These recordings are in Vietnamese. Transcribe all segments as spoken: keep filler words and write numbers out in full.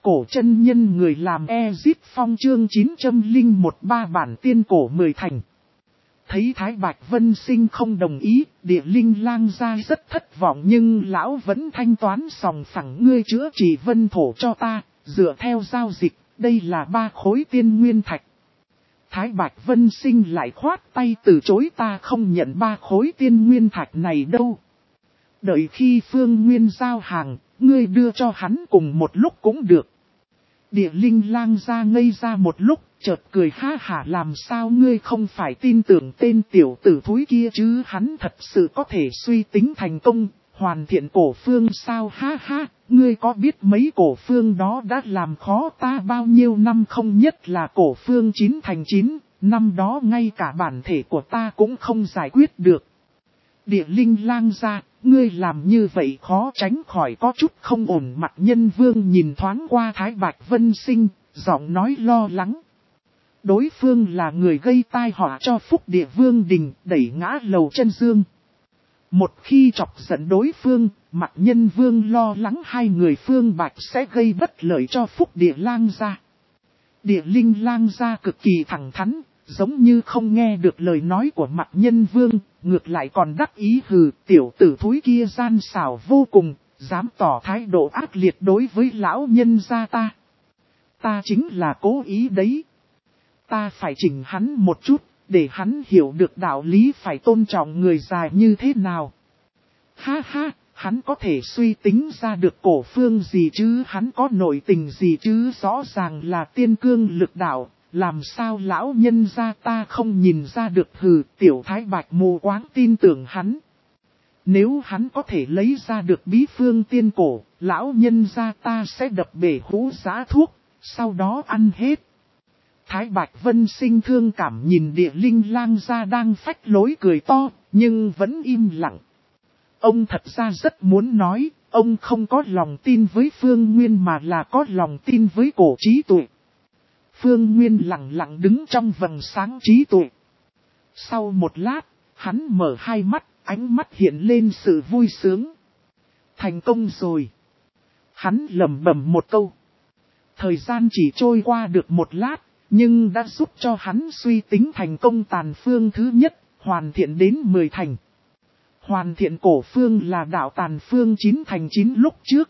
cổ chân nhân người làm Ezip Phong chương chín trăm lẻ một ba bản tiên cổ mười thành. Thấy Thái Bạch Vân Sinh không đồng ý, Địa Linh Lang gia rất thất vọng nhưng lão vẫn thanh toán sòng phẳng ngươi chữa trị vân thổ cho ta, dựa theo giao dịch, đây là ba khối tiên nguyên thạch. Thái Bạch Vân Sinh lại khoát tay từ chối ta không nhận ba khối tiên nguyên thạch này đâu. Đợi khi Phương Nguyên giao hàng, ngươi đưa cho hắn cùng một lúc cũng được. Địa Linh Lang ra ngây ra một lúc, chợt cười ha hả làm sao ngươi không phải tin tưởng tên tiểu tử thúi kia chứ hắn thật sự có thể suy tính thành công, hoàn thiện cổ phương sao ha ha, ngươi có biết mấy cổ phương đó đã làm khó ta bao nhiêu năm không nhất là cổ phương chín thành chín, năm đó ngay cả bản thể của ta cũng không giải quyết được. Địa Linh Lang ra, ngươi làm như vậy khó tránh khỏi có chút không ổn mặt Nhân Vương nhìn thoáng qua Thái Bạch Vân Sinh, giọng nói lo lắng. Đối phương là người gây tai họa cho Phúc Địa Vương Đình đẩy ngã Lầu Chân Dương. Một khi chọc giận đối phương, mặt Nhân Vương lo lắng hai người Phương Bạch sẽ gây bất lợi cho Phúc Địa Lang gia. Địa Linh Lang gia cực kỳ thẳng thắn, giống như không nghe được lời nói của mặt Nhân Vương, ngược lại còn đắc ý hừ tiểu tử thúi kia gian xảo vô cùng, dám tỏ thái độ ác liệt đối với lão nhân gia ta. Ta chính là cố ý đấy. Ta phải chỉnh hắn một chút, để hắn hiểu được đạo lý phải tôn trọng người già như thế nào. Ha ha, hắn có thể suy tính ra được cổ phương gì chứ, hắn có nội tình gì chứ, rõ ràng là tiên cương lực đạo, làm sao lão nhân gia ta không nhìn ra được hừ, tiểu Thái Bạch mù quáng tin tưởng hắn. Nếu hắn có thể lấy ra được bí phương tiên cổ, lão nhân gia ta sẽ đập bể hũ giá thuốc, sau đó ăn hết. Thái Bạch Vân Sinh thương cảm nhìn Địa Linh Lang gia đang phách lối cười to, nhưng vẫn im lặng. Ông thật ra rất muốn nói, ông không có lòng tin với Phương Nguyên mà là có lòng tin với cổ trí tuệ. Phương Nguyên lặng lặng đứng trong vầng sáng trí tuệ. Sau một lát, hắn mở hai mắt, ánh mắt hiện lên sự vui sướng. Thành công rồi. Hắn lẩm bẩm một câu. Thời gian chỉ trôi qua được một lát, nhưng đã giúp cho hắn suy tính thành công tàn phương thứ nhất, hoàn thiện đến mười thành. Hoàn thiện cổ phương là đạo tàn phương chín thành chín lúc trước.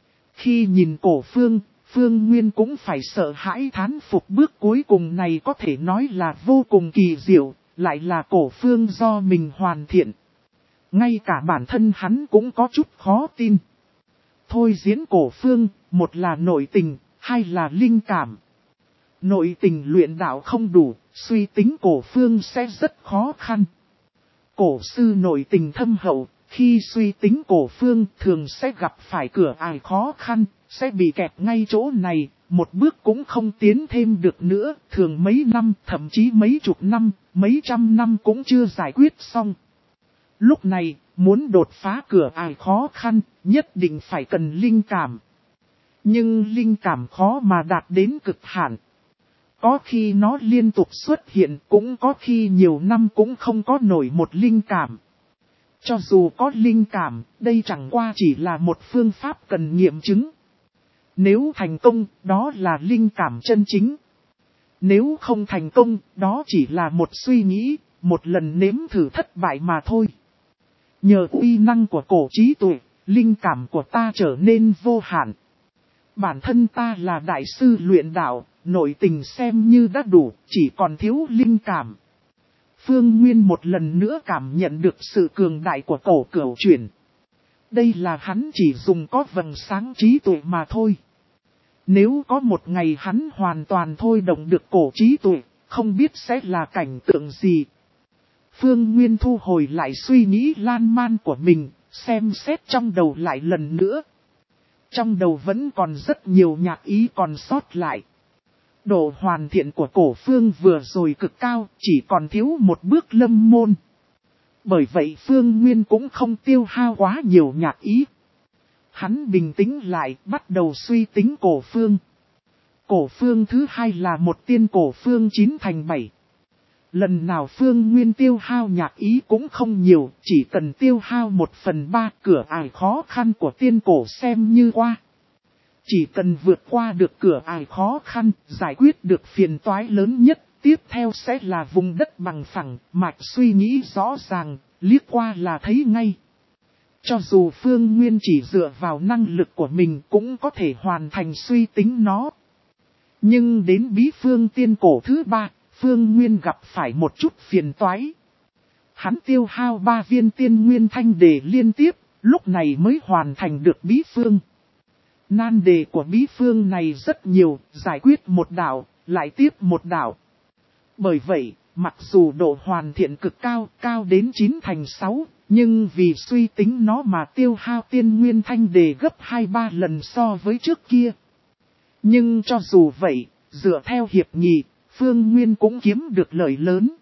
Khi nhìn cổ phương, Phương Nguyên cũng phải sợ hãi thán phục bước cuối cùng này có thể nói là vô cùng kỳ diệu, lại là cổ phương do mình hoàn thiện. Ngay cả bản thân hắn cũng có chút khó tin. Thôi diễn cổ phương, một là nội tình, hai là linh cảm. Nội tình luyện đạo không đủ, suy tính cổ phương sẽ rất khó khăn. Cổ sư nội tình thâm hậu, khi suy tính cổ phương thường sẽ gặp phải cửa ải khó khăn, sẽ bị kẹt ngay chỗ này, một bước cũng không tiến thêm được nữa, thường mấy năm, thậm chí mấy chục năm, mấy trăm năm cũng chưa giải quyết xong. Lúc này, muốn đột phá cửa ải khó khăn, nhất định phải cần linh cảm. Nhưng linh cảm khó mà đạt đến cực hạn. Có khi nó liên tục xuất hiện, cũng có khi nhiều năm cũng không có nổi một linh cảm. Cho dù có linh cảm, đây chẳng qua chỉ là một phương pháp cần nghiệm chứng. Nếu thành công, đó là linh cảm chân chính. Nếu không thành công, đó chỉ là một suy nghĩ, một lần nếm thử thất bại mà thôi. Nhờ uy năng của cổ trí tuệ, linh cảm của ta trở nên vô hạn. Bản thân ta là đại sư luyện đạo, nội tình xem như đã đủ, chỉ còn thiếu linh cảm. Phương Nguyên một lần nữa cảm nhận được sự cường đại của cổ cửu chuyển. Đây là hắn chỉ dùng có vầng sáng trí tuệ mà thôi. Nếu có một ngày hắn hoàn toàn thôi động được cổ trí tuệ, không biết sẽ là cảnh tượng gì. Phương Nguyên thu hồi lại suy nghĩ lan man của mình, xem xét trong đầu lại lần nữa. Trong đầu vẫn còn rất nhiều nhạc ý còn sót lại. Độ hoàn thiện của cổ phương vừa rồi cực cao, chỉ còn thiếu một bước lâm môn. Bởi vậy Phương Nguyên cũng không tiêu hao quá nhiều nhạc ý. Hắn bình tĩnh lại, bắt đầu suy tính cổ phương. Cổ phương thứ hai là một tiên cổ phương chín thành bảy. Lần nào Phương Nguyên tiêu hao nhạc ý cũng không nhiều, chỉ cần tiêu hao một phần ba cửa ải khó khăn của tiên cổ xem như qua. Chỉ cần vượt qua được cửa ải khó khăn, giải quyết được phiền toái lớn nhất, tiếp theo sẽ là vùng đất bằng phẳng, mạch suy nghĩ rõ ràng, liếc qua là thấy ngay. Cho dù Phương Nguyên chỉ dựa vào năng lực của mình cũng có thể hoàn thành suy tính nó. Nhưng đến bí phương tiên cổ thứ ba, Phương Nguyên gặp phải một chút phiền toái. Hắn tiêu hao ba viên tiên nguyên thanh đề liên tiếp, lúc này mới hoàn thành được bí phương. Nan đề của bí phương này rất nhiều, giải quyết một đạo, lại tiếp một đạo. Bởi vậy, mặc dù độ hoàn thiện cực cao, cao đến chín thành sáu, nhưng vì suy tính nó mà tiêu hao tiên nguyên thanh đề gấp hai ba lần so với trước kia. Nhưng cho dù vậy, dựa theo hiệp nghị, Phương Nguyên cũng kiếm được lợi lớn.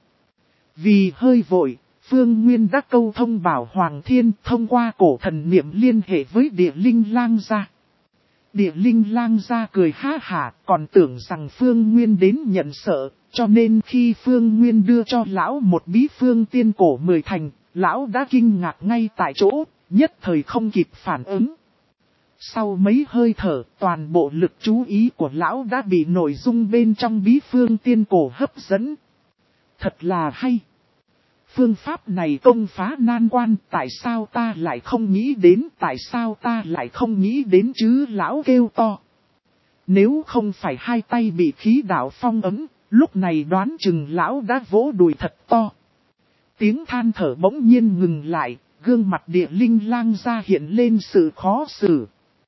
Vì hơi vội, Phương Nguyên đã câu thông Bảo Hoàng Thiên thông qua cổ thần niệm liên hệ với Địa Linh Lang gia. Địa Linh Lang gia cười ha hả, còn tưởng rằng Phương Nguyên đến nhận sợ, cho nên khi Phương Nguyên đưa cho lão một bí phương tiên cổ mười thành, lão đã kinh ngạc ngay tại chỗ, nhất thời không kịp phản ứng. Sau mấy hơi thở, toàn bộ lực chú ý của lão đã bị nội dung bên trong bí phương tiên cổ hấp dẫn. Thật là hay! Phương pháp này công phá nan quan, tại sao ta lại không nghĩ đến, tại sao ta lại không nghĩ đến chứ, lão kêu to. Nếu không phải hai tay bị khí đạo phong ấm, lúc này đoán chừng lão đã vỗ đùi thật to. Tiếng than thở bỗng nhiên ngừng lại, gương mặt Địa Linh Lang gia hiện lên sự khó xử.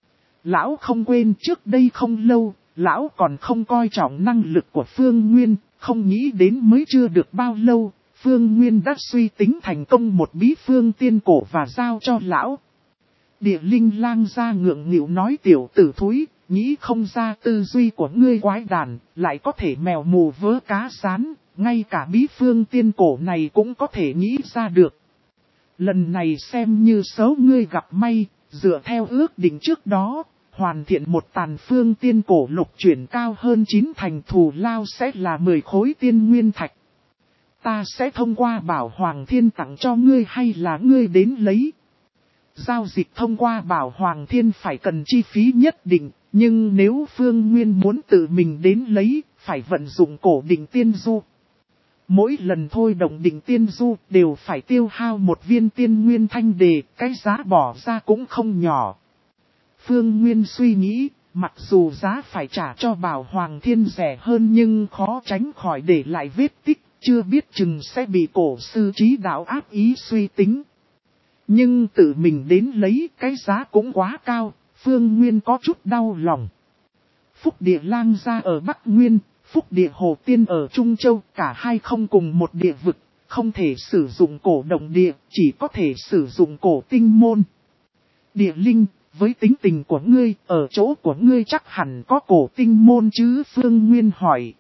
Lão không quên trước đây không lâu, lão còn không coi trọng năng lực của Phương Nguyên, không nghĩ đến mới chưa được bao lâu, Phương Nguyên đã suy tính thành công một bí phương tiên cổ và giao cho lão. Địa Linh Lang gia ngượng nghịu nói tiểu tử thúi, nghĩ không ra tư duy của ngươi quái đản, lại có thể mèo mù vớ cá sán, ngay cả bí phương tiên cổ này cũng có thể nghĩ ra được. Lần này xem như số ngươi gặp may, dựa theo ước định trước đó, hoàn thiện một tàn phương tiên cổ lục chuyển cao hơn chín thành thù lao sẽ là mười khối tiên nguyên thạch. Ta sẽ thông qua Bảo Hoàng Thiên tặng cho ngươi hay là ngươi đến lấy. Giao dịch thông qua Bảo Hoàng Thiên phải cần chi phí nhất định, nhưng nếu Phương Nguyên muốn tự mình đến lấy, phải vận dụng cổ định tiên du. Mỗi lần thôi động định tiên du đều phải tiêu hao một viên tiên nguyên thanh đề, cái giá bỏ ra cũng không nhỏ. Phương Nguyên suy nghĩ, mặc dù giá phải trả cho Bảo Hoàng Thiên rẻ hơn nhưng khó tránh khỏi để lại vết tích, chưa biết chừng sẽ bị cổ sư trí đạo áp ý suy tính. Nhưng tự mình đến lấy cái giá cũng quá cao, Phương Nguyên có chút đau lòng. Phúc Địa Lang gia ở Bắc Nguyên, Phúc Địa Hồ Tiên ở Trung Châu, cả hai không cùng một địa vực, không thể sử dụng cổ động địa, chỉ có thể sử dụng cổ tinh môn. Địa Linh, với tính tình của ngươi, ở chỗ của ngươi chắc hẳn có cổ tinh môn chứ, Phương Nguyên hỏi.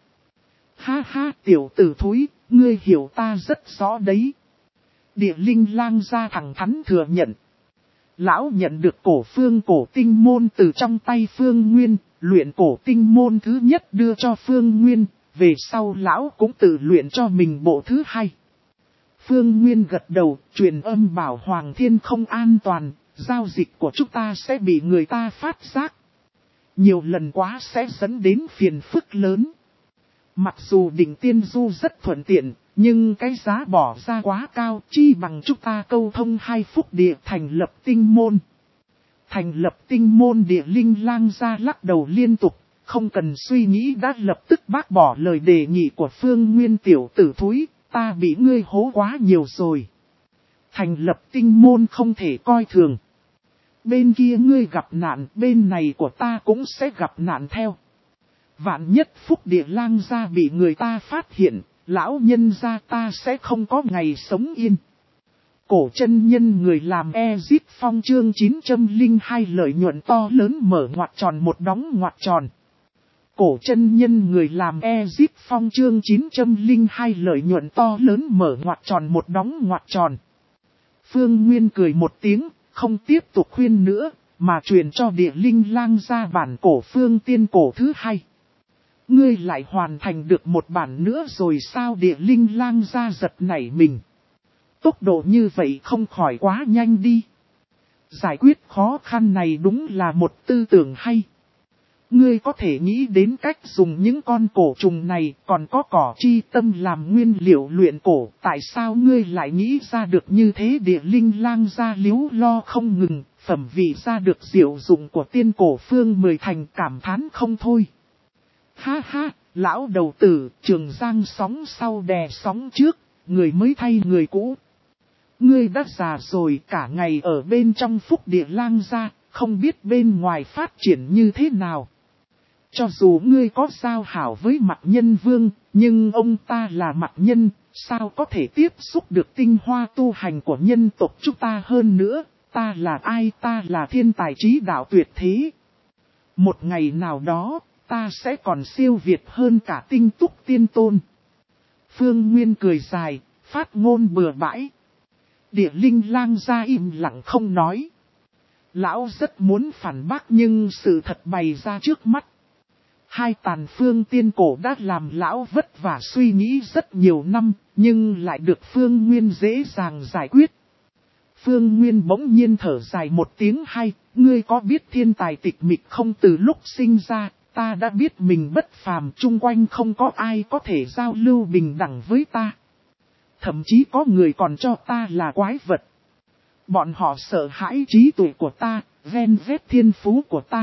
Ha ha tiểu tử thúi, ngươi hiểu ta rất rõ đấy. Địa Linh Lang gia thẳng thắn thừa nhận. Lão nhận được cổ phương cổ tinh môn từ trong tay Phương Nguyên, luyện cổ tinh môn thứ nhất đưa cho Phương Nguyên, về sau lão cũng tự luyện cho mình bộ thứ hai. Phương Nguyên gật đầu, truyền âm bảo Hoàng Thiên không an toàn, giao dịch của chúng ta sẽ bị người ta phát giác. Nhiều lần quá sẽ dẫn đến phiền phức lớn. Mặc dù định tiên du rất thuận tiện, nhưng cái giá bỏ ra quá cao, chi bằng chúng ta câu thông hai phúc địa thành lập tinh môn. Thành lập tinh môn. Địa Linh Lang gia lắc đầu liên tục, không cần suy nghĩ đã lập tức bác bỏ lời đề nghị của Phương Nguyên tiểu tử thúi, ta bị ngươi hố quá nhiều rồi. Thành lập tinh môn không thể coi thường. Bên kia ngươi gặp nạn, bên này của ta cũng sẽ gặp nạn theo. Vạn nhất Phúc Địa Lang gia bị người ta phát hiện, lão nhân gia ta sẽ không có ngày sống yên. Cổ chân nhân người làm Ezip Phong chương chín trăm lẻ hai lợi nhuận to lớn mở ngoặc tròn một đóng ngoặc tròn. Cổ chân nhân người làm Ezip Phong chương chín trăm lẻ hai lợi nhuận to lớn mở ngoặc tròn một đóng ngoặc tròn. Phương Nguyên cười một tiếng, không tiếp tục khuyên nữa, mà truyền cho Địa Linh Lang gia bản cổ phương tiên cổ thứ hai. Ngươi lại hoàn thành được một bản nữa rồi sao? Địa Linh Lang gia giật nảy mình. Tốc độ như vậy không khỏi quá nhanh đi. Giải quyết khó khăn này đúng là một tư tưởng hay. Ngươi có thể nghĩ đến cách dùng những con cổ trùng này, còn có cỏ chi tâm làm nguyên liệu luyện cổ. Tại sao ngươi lại nghĩ ra được như thế? Địa linh lang ra liếu lo không ngừng, phẩm vị ra được diệu dụng của tiên cổ phương mười thành, cảm thán không thôi. Ha ha, lão đầu tử, Trường Giang sóng sau đè sóng trước, người mới thay người cũ. Ngươi đã già rồi, cả ngày ở bên trong phúc địa lang ra, không biết bên ngoài phát triển như thế nào. Cho dù ngươi có giao hảo với Mạc Nhân Vương, nhưng ông ta là Mạc Nhân, sao có thể tiếp xúc được tinh hoa tu hành của nhân tộc chúng ta hơn nữa? Ta là ai? Ta là thiên tài trí đạo tuyệt thế. Một ngày nào đó, ta sẽ còn siêu việt hơn cả Tinh Túc Tiên Tôn. Phương Nguyên cười dài, phát ngôn bừa bãi. Địa linh lang ra im lặng không nói. Lão rất muốn phản bác nhưng sự thật bày ra trước mắt. Hai tàn phương tiên cổ đã làm lão vất vả suy nghĩ rất nhiều năm, nhưng lại được Phương Nguyên dễ dàng giải quyết. Phương Nguyên bỗng nhiên thở dài một tiếng hay, ngươi có biết thiên tài tịch mịch không? Từ lúc sinh ra, ta đã biết mình bất phàm, chung quanh không có ai có thể giao lưu bình đẳng với ta. Thậm chí có người còn cho ta là quái vật. Bọn họ sợ hãi trí tuệ của ta, ven vét thiên phú của ta.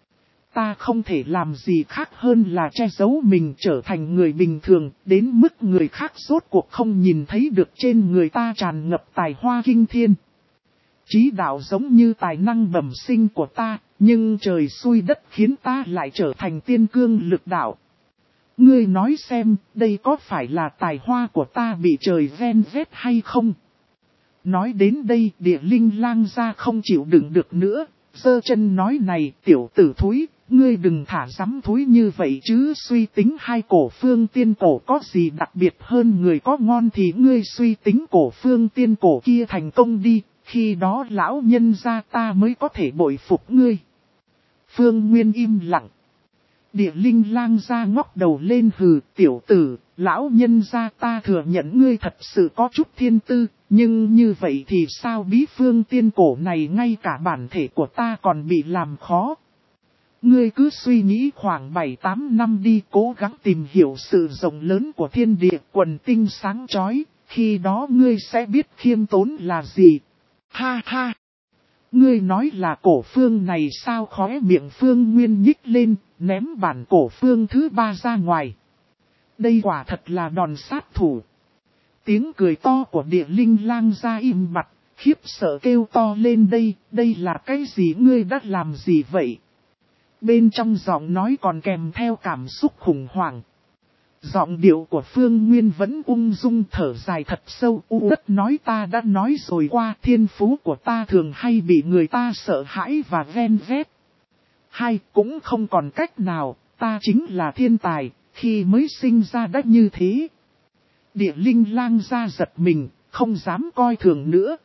Ta không thể làm gì khác hơn là che giấu mình trở thành người bình thường, đến mức người khác rốt cuộc không nhìn thấy được trên người ta tràn ngập tài hoa kinh thiên. Trí đạo giống như tài năng bẩm sinh của ta, nhưng trời xui đất khiến ta lại trở thành tiên cương lực đạo. Ngươi nói xem, đây có phải là tài hoa của ta bị trời ven vét hay không? Nói đến đây, địa linh lang ra không chịu đựng được nữa, giơ chân nói này, tiểu tử thúi, ngươi đừng thả rắm thúi như vậy chứ. Suy tính hai cổ phương tiên cổ có gì đặc biệt hơn người có ngon thì ngươi suy tính cổ phương tiên cổ kia thành công đi, khi đó lão nhân gia ta mới có thể bội phục ngươi. Phương Nguyên im lặng. Địa linh lang ra ngóc đầu lên hừ, tiểu tử, lão nhân gia ta thừa nhận ngươi thật sự có chút thiên tư, nhưng như vậy thì sao? Bí phương tiên cổ này ngay cả bản thể của ta còn bị làm khó. Ngươi cứ suy nghĩ khoảng bảy tám năm đi, cố gắng tìm hiểu sự rộng lớn của thiên địa quần tinh sáng chói, khi đó ngươi sẽ biết khiêm tốn là gì. Ha ha! Ngươi nói là cổ phương này sao? Khóe miệng Phương Nguyên nhích lên, ném bản cổ phương thứ ba ra ngoài. Đây quả thật là đòn sát thủ. Tiếng cười to của địa linh lang ra im bặt, khiếp sợ kêu to lên đây, đây là cái gì? Ngươi đã làm gì vậy? Bên trong giọng nói còn kèm theo cảm xúc khủng hoảng. Giọng điệu của Phương Nguyên vẫn ung dung thở dài thật sâu. U đất nói ta đã nói rồi qua, thiên phú của ta thường hay bị người ta sợ hãi và ven vét. Hai, cũng không còn cách nào, ta chính là thiên tài, khi mới sinh ra đã như thế. Địa linh lang ra giật mình, không dám coi thường nữa.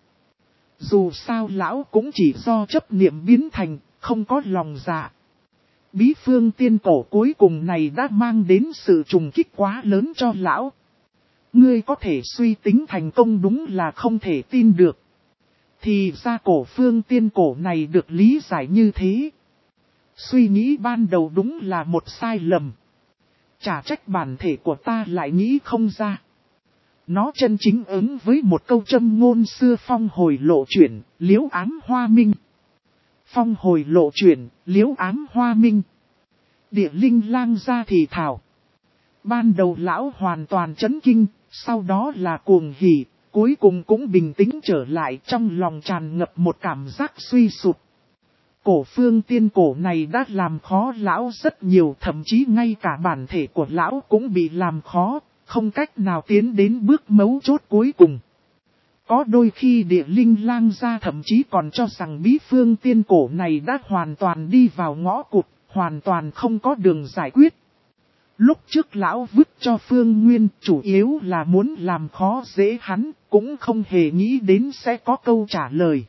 Dù sao lão cũng chỉ do chấp niệm biến thành, không có lòng dạ. Bí phương tiên cổ cuối cùng này đã mang đến sự trùng kích quá lớn cho lão. Ngươi có thể suy tính thành công đúng là không thể tin được. Thì ra cổ phương tiên cổ này được lý giải như thế. Suy nghĩ ban đầu đúng là một sai lầm. Chả trách bản thể của ta lại nghĩ không ra. Nó chân chính ứng với một câu châm ngôn xưa phong hồi lộ chuyển, liếu ám hoa minh. Phong hồi lộ chuyển, liếu ám hoa minh. Địa linh lang ra thì thảo. Ban đầu lão hoàn toàn chấn kinh, sau đó là cuồng hỉ, cuối cùng cũng bình tĩnh trở lại, trong lòng tràn ngập một cảm giác suy sụp. Cổ phương tiên cổ này đã làm khó lão rất nhiều, thậm chí ngay cả bản thể của lão cũng bị làm khó, không cách nào tiến đến bước mấu chốt cuối cùng. Có đôi khi địa linh lang ra thậm chí còn cho rằng bí phương tiên cổ này đã hoàn toàn đi vào ngõ cụt, hoàn toàn không có đường giải quyết. Lúc trước lão vứt cho Phương Nguyên chủ yếu là muốn làm khó dễ hắn, cũng không hề nghĩ đến sẽ có câu trả lời.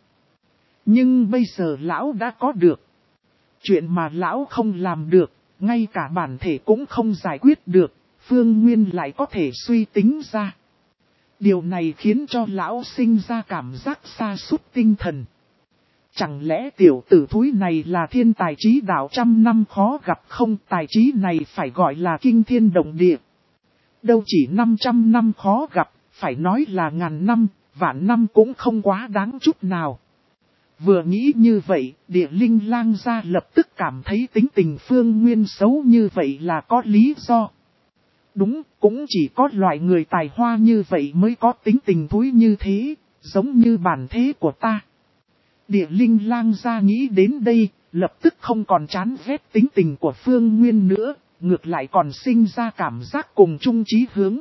Nhưng bây giờ lão đã có được. Chuyện mà lão không làm được, ngay cả bản thể cũng không giải quyết được, Phương Nguyên lại có thể suy tính ra. Điều này khiến cho lão sinh ra cảm giác sa sút tinh thần. Chẳng lẽ tiểu tử thúi này là thiên tài trí đạo trăm năm khó gặp không? Tài trí này phải gọi là kinh thiên động địa. Đâu chỉ năm trăm năm khó gặp, phải nói là ngàn năm, vạn năm cũng không quá đáng chút nào. Vừa nghĩ như vậy, Địa Linh Lang gia lập tức cảm thấy tính tình Phương Nguyên xấu như vậy là có lý do. Đúng, cũng chỉ có loại người tài hoa như vậy mới có tính tình thúi như thế, giống như bản thế của ta. Địa Linh Lang gia nghĩ đến đây, lập tức không còn chán ghét tính tình của Phương Nguyên nữa, ngược lại còn sinh ra cảm giác cùng chung chí hướng.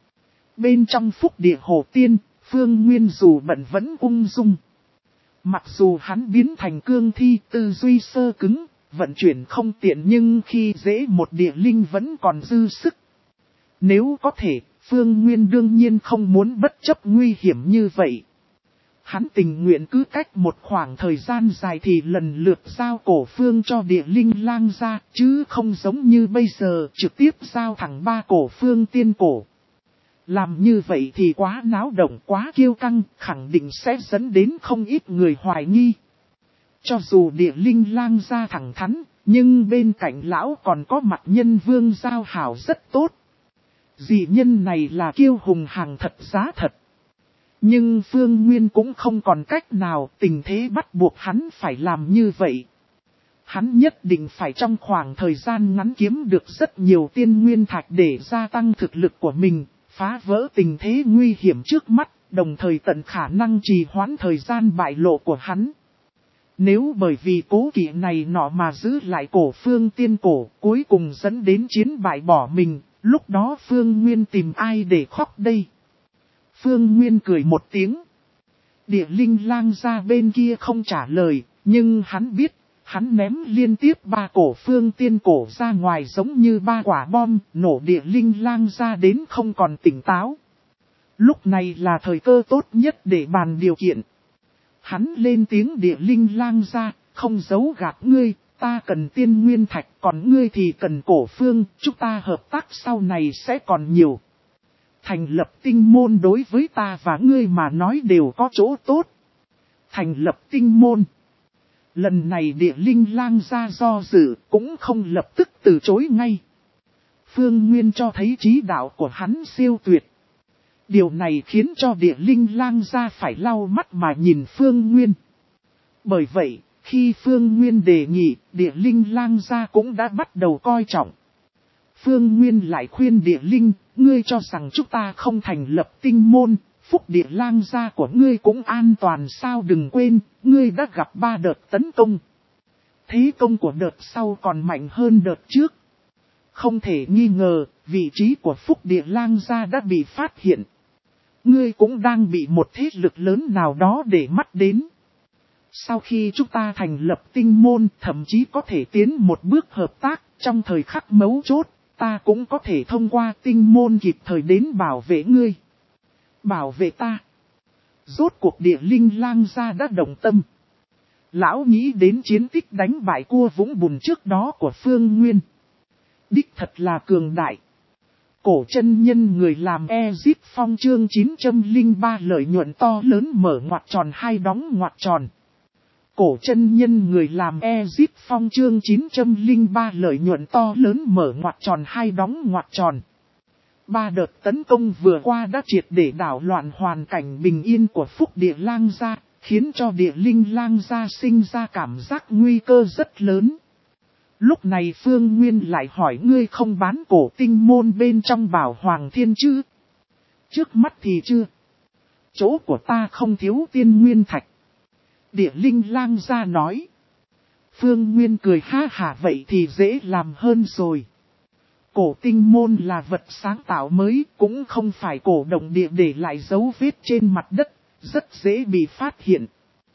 Bên trong Phúc Địa Hồ Tiên, Phương Nguyên dù bận vẫn ung dung. Mặc dù hắn biến thành cương thi, tư duy sơ cứng, vận chuyển không tiện nhưng khi dễ một địa linh vẫn còn dư sức. Nếu có thể, Phương Nguyên đương nhiên không muốn bất chấp nguy hiểm như vậy. Hắn tình nguyện cứ cách một khoảng thời gian dài thì lần lượt giao cổ phương cho Địa Linh Lang gia, chứ không giống như bây giờ trực tiếp giao thẳng ba cổ phương tiên cổ. Làm như vậy thì quá náo động, quá kiêu căng, khẳng định sẽ dẫn đến không ít người hoài nghi. Cho dù Địa Linh Lang gia thẳng thắn, nhưng bên cạnh lão còn có mặt nhân vương giao hảo rất tốt. Dị nhân này là kiêu hùng hàng thật giá thật. Nhưng Phương Nguyên cũng không còn cách nào, tình thế bắt buộc hắn phải làm như vậy. Hắn nhất định phải trong khoảng thời gian ngắn kiếm được rất nhiều tiên nguyên thạch để gia tăng thực lực của mình, phá vỡ tình thế nguy hiểm trước mắt, đồng thời tận khả năng trì hoãn thời gian bại lộ của hắn. Nếu bởi vì cố kỵ này nọ mà giữ lại cổ phương tiên cổ, cuối cùng dẫn đến chiến bại bỏ mình, lúc đó Phương Nguyên tìm ai để khóc đây? Phương Nguyên cười một tiếng. Địa Linh Lang gia bên kia không trả lời, nhưng hắn biết, hắn ném liên tiếp ba cổ phương tiên cổ ra ngoài giống như ba quả bom, nổ Địa Linh Lang gia đến không còn tỉnh táo. Lúc này là thời cơ tốt nhất để bàn điều kiện. Hắn lên tiếng Địa Linh Lang gia, không giấu gạt ngươi, ta cần tiên nguyên thạch, còn ngươi thì cần cổ phương, chúng ta hợp tác sau này sẽ còn nhiều. Thành lập tinh môn đối với ta và ngươi mà nói đều có chỗ tốt. Thành lập tinh môn. Lần này Địa Linh Lang gia do dự, cũng không lập tức từ chối ngay. Phương Nguyên cho thấy trí đạo của hắn siêu tuyệt. Điều này khiến cho Địa Linh Lang gia phải lau mắt mà nhìn Phương Nguyên. Bởi vậy, khi Phương Nguyên đề nghị, Địa Linh Lang gia cũng đã bắt đầu coi trọng. Phương Nguyên lại khuyên Địa Linh, ngươi cho rằng chúng ta không thành lập tinh môn, Phúc Địa Lang gia của ngươi cũng an toàn sao? Đừng quên, ngươi đã gặp ba đợt tấn công. Thế công của đợt sau còn mạnh hơn đợt trước. Không thể nghi ngờ, vị trí của Phúc Địa Lang gia đã bị phát hiện. Ngươi cũng đang bị một thế lực lớn nào đó để mắt đến. Sau khi chúng ta thành lập tinh môn, thậm chí có thể tiến một bước hợp tác, trong thời khắc mấu chốt, ta cũng có thể thông qua tinh môn kịp thời đến bảo vệ ngươi. Bảo vệ ta. Rốt cuộc Địa Linh Lang gia đã động tâm. Lão nghĩ đến chiến tích đánh bại cua Vũng Bùn trước đó của Phương Nguyên. Đích thật là cường đại. Cổ chân nhân người làm Ezip Phong chương chín trăm lẻ ba lợi nhuận to lớn mở ngoặc tròn hai đóng ngoặc tròn. Cổ chân nhân người làm Ezip Phong chương chín trăm lẻ ba lợi nhuận to lớn mở ngoặc tròn hai đóng ngoặc tròn. Ba đợt tấn công vừa qua đã triệt để đảo loạn hoàn cảnh bình yên của Phúc Địa Lang gia, khiến cho Địa Linh Lang gia sinh ra cảm giác nguy cơ rất lớn. Lúc này Phương Nguyên lại hỏi ngươi không bán cổ tinh môn bên trong Bảo Hoàng Thiên chứ? Trước mắt thì chưa. Chỗ của ta không thiếu tiên nguyên thạch. Địa Linh Lang gia nói. Phương Nguyên cười ha hả, vậy thì dễ làm hơn rồi. Cổ tinh môn là vật sáng tạo mới, cũng không phải cổ động địa để lại dấu vết trên mặt đất, rất dễ bị phát hiện.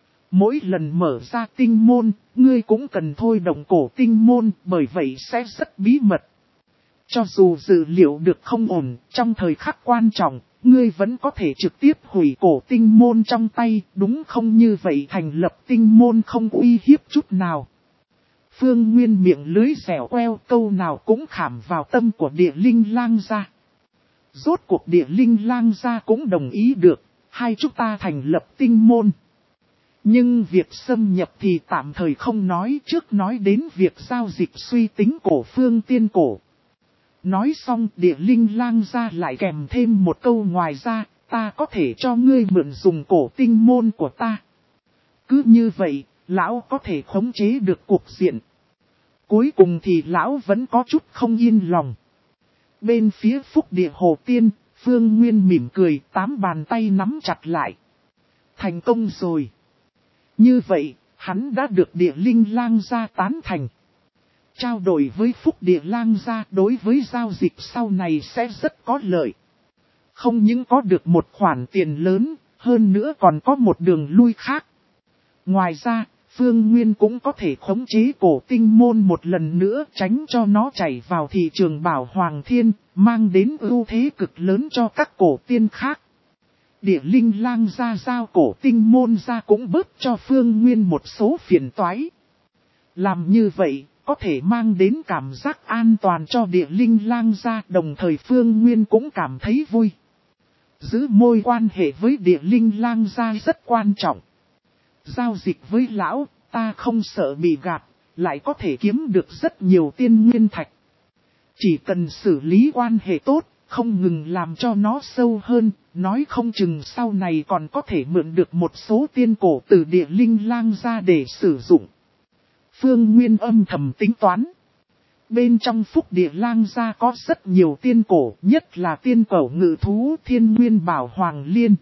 Mỗi lần mở ra tinh môn, ngươi cũng cần thôi động cổ tinh môn, bởi vậy sẽ rất bí mật. Cho dù dữ liệu được không ổn, trong thời khắc quan trọng, ngươi vẫn có thể trực tiếp hủy cổ tinh môn trong tay, đúng không? Như vậy thành lập tinh môn không uy hiếp chút nào. Phương Nguyên miệng lưới dẻo queo, câu nào cũng khảm vào tâm của Địa Linh Lang gia. Rốt cuộc Địa Linh Lang gia cũng đồng ý được, hai chúng ta thành lập tinh môn. Nhưng việc xâm nhập thì tạm thời không nói, trước nói đến việc giao dịch suy tính cổ phương tiên cổ. Nói xong Địa Linh Lang gia lại kèm thêm một câu ngoài ra, ta có thể cho ngươi mượn dùng cổ tinh môn của ta. Cứ như vậy, lão có thể khống chế được cuộc diện. Cuối cùng thì lão vẫn có chút không yên lòng. Bên phía Phúc Địa Hồ Tiên, Phương Nguyên mỉm cười, tám bàn tay nắm chặt lại. Thành công rồi. Như vậy, hắn đã được Địa Linh Lang gia tán thành. Trao đổi với Phúc Địa Lang gia đối với giao dịch sau này sẽ rất có lợi. Không những có được một khoản tiền lớn, hơn nữa còn có một đường lui khác. Ngoài ra, Phương Nguyên cũng có thể khống chế cổ tinh môn một lần nữa, tránh cho nó chảy vào thị trường bảo Hoàng Thiên, mang đến ưu thế cực lớn cho các cổ tiên khác. Địa Linh Lang gia giao cổ tinh môn ra cũng bớt cho Phương Nguyên một số phiền toái. Làm như vậy, có thể mang đến cảm giác an toàn cho Địa Linh Lang gia, đồng thời Phương Nguyên cũng cảm thấy vui. Giữ mối quan hệ với Địa Linh Lang gia rất quan trọng. Giao dịch với lão, ta không sợ bị gạt, lại có thể kiếm được rất nhiều tiên nguyên thạch. Chỉ cần xử lý quan hệ tốt, không ngừng làm cho nó sâu hơn, nói không chừng sau này còn có thể mượn được một số tiên cổ từ Địa Linh Lang gia để sử dụng. Phương Nguyên âm thầm tính toán. Bên trong Phúc Địa Lang gia có rất nhiều tiên cổ, nhất là tiên cổ ngự thú Thiên Nguyên Bảo Hoàng Liên.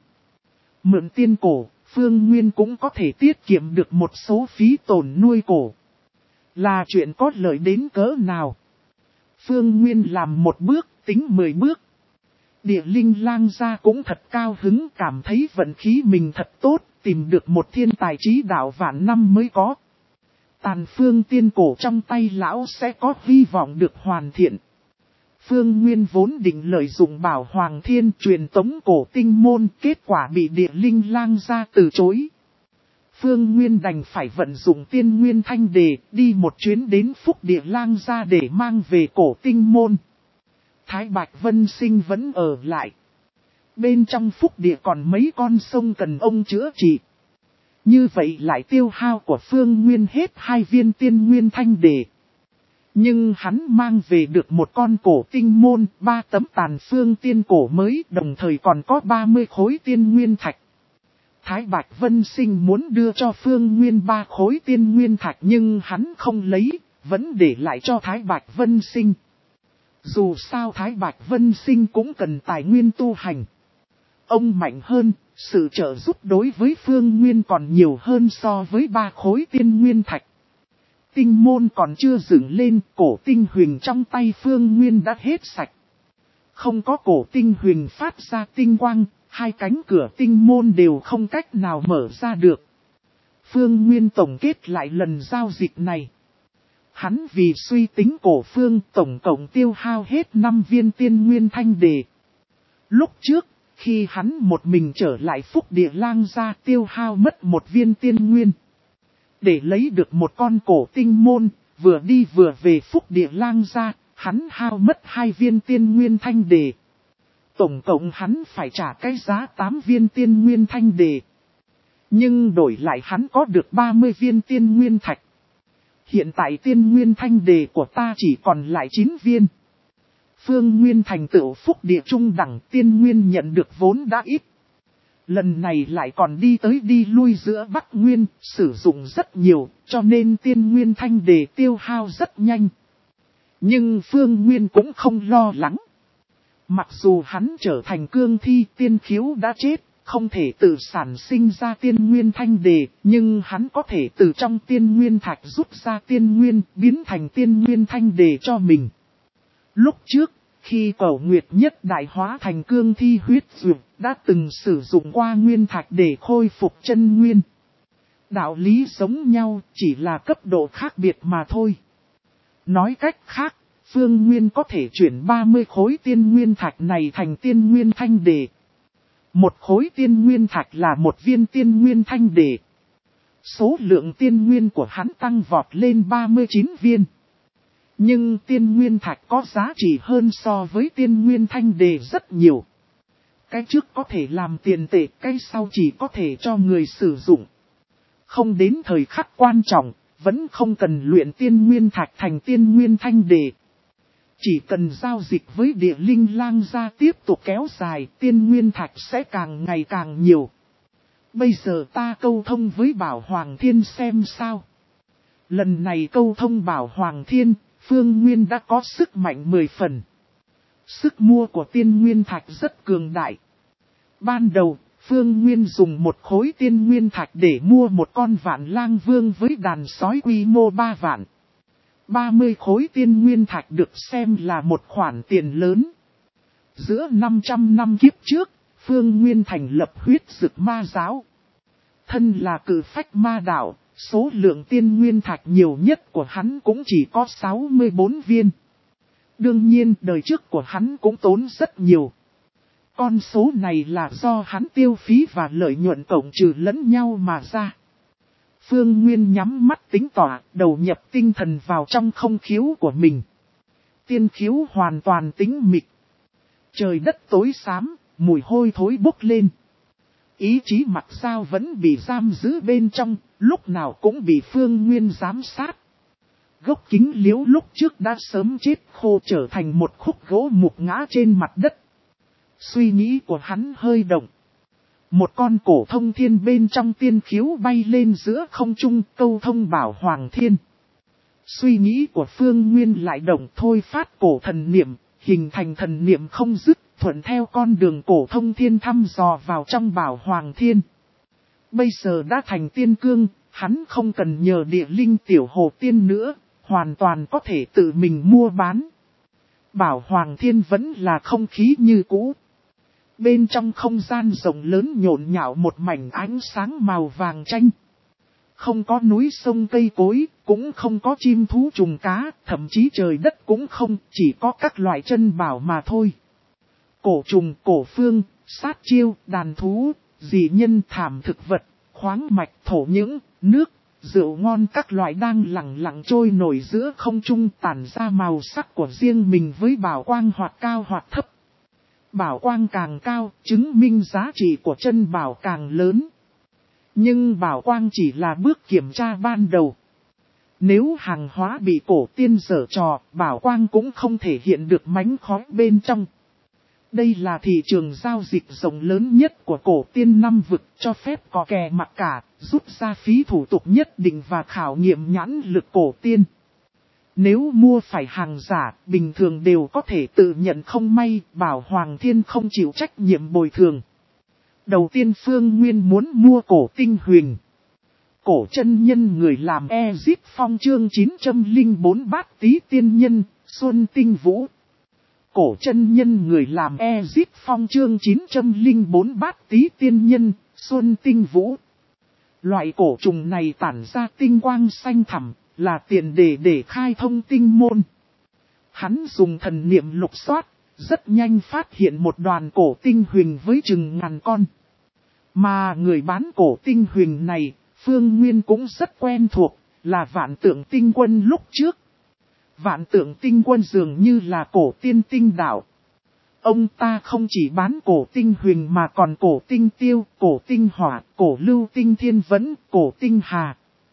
Mượn tiên cổ, Phương Nguyên cũng có thể tiết kiệm được một số phí tổn nuôi cổ. Là chuyện có lợi đến cỡ nào? Phương Nguyên làm một bước, tính mười bước. Địa Linh Lang gia cũng thật cao hứng, cảm thấy vận khí mình thật tốt, tìm được một thiên tài trí đạo vạn năm mới có. Tàn phương tiên cổ trong tay lão sẽ có hy vọng được hoàn thiện. Phương Nguyên vốn định lợi dụng bảo Hoàng Thiên truyền tống cổ tinh môn, kết quả bị Địa Linh Lang gia từ chối. Phương Nguyên đành phải vận dụng tiên nguyên thanh đề, đi một chuyến đến Phúc Địa Lang gia để mang về cổ tinh môn. Thái Bạch Vân Sinh vẫn ở lại. Bên trong Phúc Địa còn mấy con sông cần ông chữa trị. Như vậy lại tiêu hao của Phương Nguyên hết hai viên tiên nguyên thanh đề. Nhưng hắn mang về được một con cổ tinh môn, ba tấm tàn phương tiên cổ mới, đồng thời còn có ba mươi khối tiên nguyên thạch. Thái Bạch Vân Sinh muốn đưa cho Phương Nguyên ba khối tiên nguyên thạch nhưng hắn không lấy, vẫn để lại cho Thái Bạch Vân Sinh. Dù sao Thái Bạch Vân Sinh cũng cần tài nguyên tu hành. Ông mạnh hơn, sự trợ giúp đối với Phương Nguyên còn nhiều hơn so với ba khối tiên nguyên thạch. Tinh môn còn chưa dựng lên, cổ tinh huyền trong tay Phương Nguyên đã hết sạch. Không có cổ tinh huyền phát ra tinh quang, hai cánh cửa tinh môn đều không cách nào mở ra được. Phương Nguyên tổng kết lại lần giao dịch này. Hắn vì suy tính cổ phương tổng cộng tiêu hao hết năm viên tiên nguyên thanh đề. Lúc trước, khi hắn một mình trở lại Phúc Địa Lang gia tiêu hao mất một viên tiên nguyên. Để lấy được một con cổ tinh môn, vừa đi vừa về Phúc Địa Lang gia, hắn hao mất hai viên tiên nguyên thanh đề. Tổng cộng hắn phải trả cái giá tám viên tiên nguyên thanh đề. Nhưng đổi lại hắn có được ba mươi viên tiên nguyên thạch. Hiện tại tiên nguyên thanh đề của ta chỉ còn lại chín viên. Phương Nguyên thành tựu Phúc Địa trung đẳng, tiên nguyên nhận được vốn đã ít. Lần này lại còn đi tới đi lui giữa Bắc Nguyên, sử dụng rất nhiều, cho nên tiên nguyên thanh đề tiêu hao rất nhanh. Nhưng Phương Nguyên cũng không lo lắng. Mặc dù hắn trở thành cương thi, tiên khiếu đã chết, không thể tự sản sinh ra tiên nguyên thanh đề, nhưng hắn có thể từ trong tiên nguyên thạch rút ra tiên nguyên, biến thành tiên nguyên thanh đề cho mình. Lúc trước, khi Cẩu Nguyệt Nhất đại hóa thành cương thi huyết dược, đã từng sử dụng qua nguyên thạch để khôi phục chân nguyên. Đạo lý giống nhau, chỉ là cấp độ khác biệt mà thôi. Nói cách khác, Phương Nguyên có thể chuyển ba mươi khối tiên nguyên thạch này thành tiên nguyên thanh đề. Một khối tiên nguyên thạch là một viên tiên nguyên thanh đề. Số lượng tiên nguyên của hắn tăng vọt lên ba mươi chín viên. Nhưng tiên nguyên thạch có giá trị hơn so với tiên nguyên thanh đề rất nhiều. Cái trước có thể làm tiền tệ, cái sau chỉ có thể cho người sử dụng. Không đến thời khắc quan trọng, vẫn không cần luyện tiên nguyên thạch thành tiên nguyên thanh đề. Chỉ cần giao dịch với địa linh lang gia tiếp tục kéo dài, tiên nguyên thạch sẽ càng ngày càng nhiều. Bây giờ ta câu thông với Bảo Hoàng Thiên xem sao. Lần này câu thông Bảo Hoàng Thiên, Phương Nguyên đã có sức mạnh mười phần. Sức mua của tiên nguyên thạch rất cường đại. Ban đầu, Phương Nguyên dùng một khối tiên nguyên thạch để mua một con vạn lang vương với đàn sói quy mô ba vạn. ba mươi khối tiên nguyên thạch được xem là một khoản tiền lớn. Giữa năm trăm năm kiếp trước, Phương Nguyên thành lập huyết dực ma giáo. Thân là cử phách ma đạo, số lượng tiên nguyên thạch nhiều nhất của hắn cũng chỉ có sáu mươi bốn viên. Đương nhiên đời trước của hắn cũng tốn rất nhiều. Con số này là do hắn tiêu phí và lợi nhuận cộng trừ lẫn nhau mà ra. Phương Nguyên nhắm mắt tính tỏa, đầu nhập tinh thần vào trong không khiếu của mình. Tiên khiếu hoàn toàn tĩnh mịch. Trời đất tối xám, mùi hôi thối bốc lên. Ý chí mặc sao vẫn bị giam giữ bên trong, lúc nào cũng bị Phương Nguyên giám sát. Gốc kính liễu lúc trước đã sớm chết khô trở thành một khúc gỗ mục ngã trên mặt đất. Suy nghĩ của hắn hơi động. Một con cổ thông thiên bên trong tiên khiếu bay lên giữa không trung câu thông Bảo Hoàng Thiên. Suy nghĩ của Phương Nguyên lại động thôi phát cổ thần niệm, hình thành thần niệm không dứt, thuận theo con đường cổ thông thiên thăm dò vào trong Bảo Hoàng Thiên. Bây giờ đã thành tiên cương, hắn không cần nhờ địa linh tiểu hồ tiên nữa, hoàn toàn có thể tự mình mua bán. Bảo Hoàng Thiên vẫn là không khí như cũ. Bên trong không gian rộng lớn nhộn nhạo một mảnh ánh sáng màu vàng chanh. Không có núi sông cây cối, cũng không có chim thú trùng cá, thậm chí trời đất cũng không, chỉ có các loại chân bảo mà thôi. Cổ trùng, cổ phương, sát chiêu, đàn thú, dị nhân thảm thực vật, khoáng mạch, thổ nhưỡng, nước, rượu ngon các loại đang lặng lặng trôi nổi giữa không trung tản ra màu sắc của riêng mình với bảo quang hoặc cao hoặc thấp. Bảo quang càng cao, chứng minh giá trị của chân bảo càng lớn. Nhưng bảo quang chỉ là bước kiểm tra ban đầu. Nếu hàng hóa bị cổ tiên giở trò, bảo quang cũng không thể hiện được mánh khói bên trong. Đây là thị trường giao dịch rộng lớn nhất của cổ tiên năm vực, cho phép có kè mặc cả, rút ra phí thủ tục nhất định và khảo nghiệm nhãn lực cổ tiên. Nếu mua phải hàng giả, bình thường đều có thể tự nhận không may, Bảo Hoàng Thiên không chịu trách nhiệm bồi thường. Đầu tiên Phương Nguyên muốn mua cổ tinh huyền. Cổ chân nhân người làm Ezip Phong chương chín trăm lẻ bốn Bát Tý tiên nhân, Xuân Tinh Vũ. Cổ chân nhân người làm Ezip Phong chương chín trăm lẻ bốn Bát Tý tiên nhân, Xuân Tinh Vũ. Loại cổ trùng này tản ra tinh quang xanh thẳm, là tiền đề để khai thông tinh môn. Hắn dùng thần niệm lục soát, rất nhanh phát hiện một đoàn cổ tinh huyền với chừng ngàn con. Mà người bán cổ tinh huyền này, Phương Nguyên cũng rất quen thuộc, là Vạn Tượng Tinh Quân lúc trước. Vạn Tượng Tinh Quân dường như là cổ tiên tinh đạo. Ông ta không chỉ bán cổ tinh huyền mà còn cổ tinh tiêu, cổ tinh hỏa, cổ lưu tinh thiên vấn, cổ tinh hà.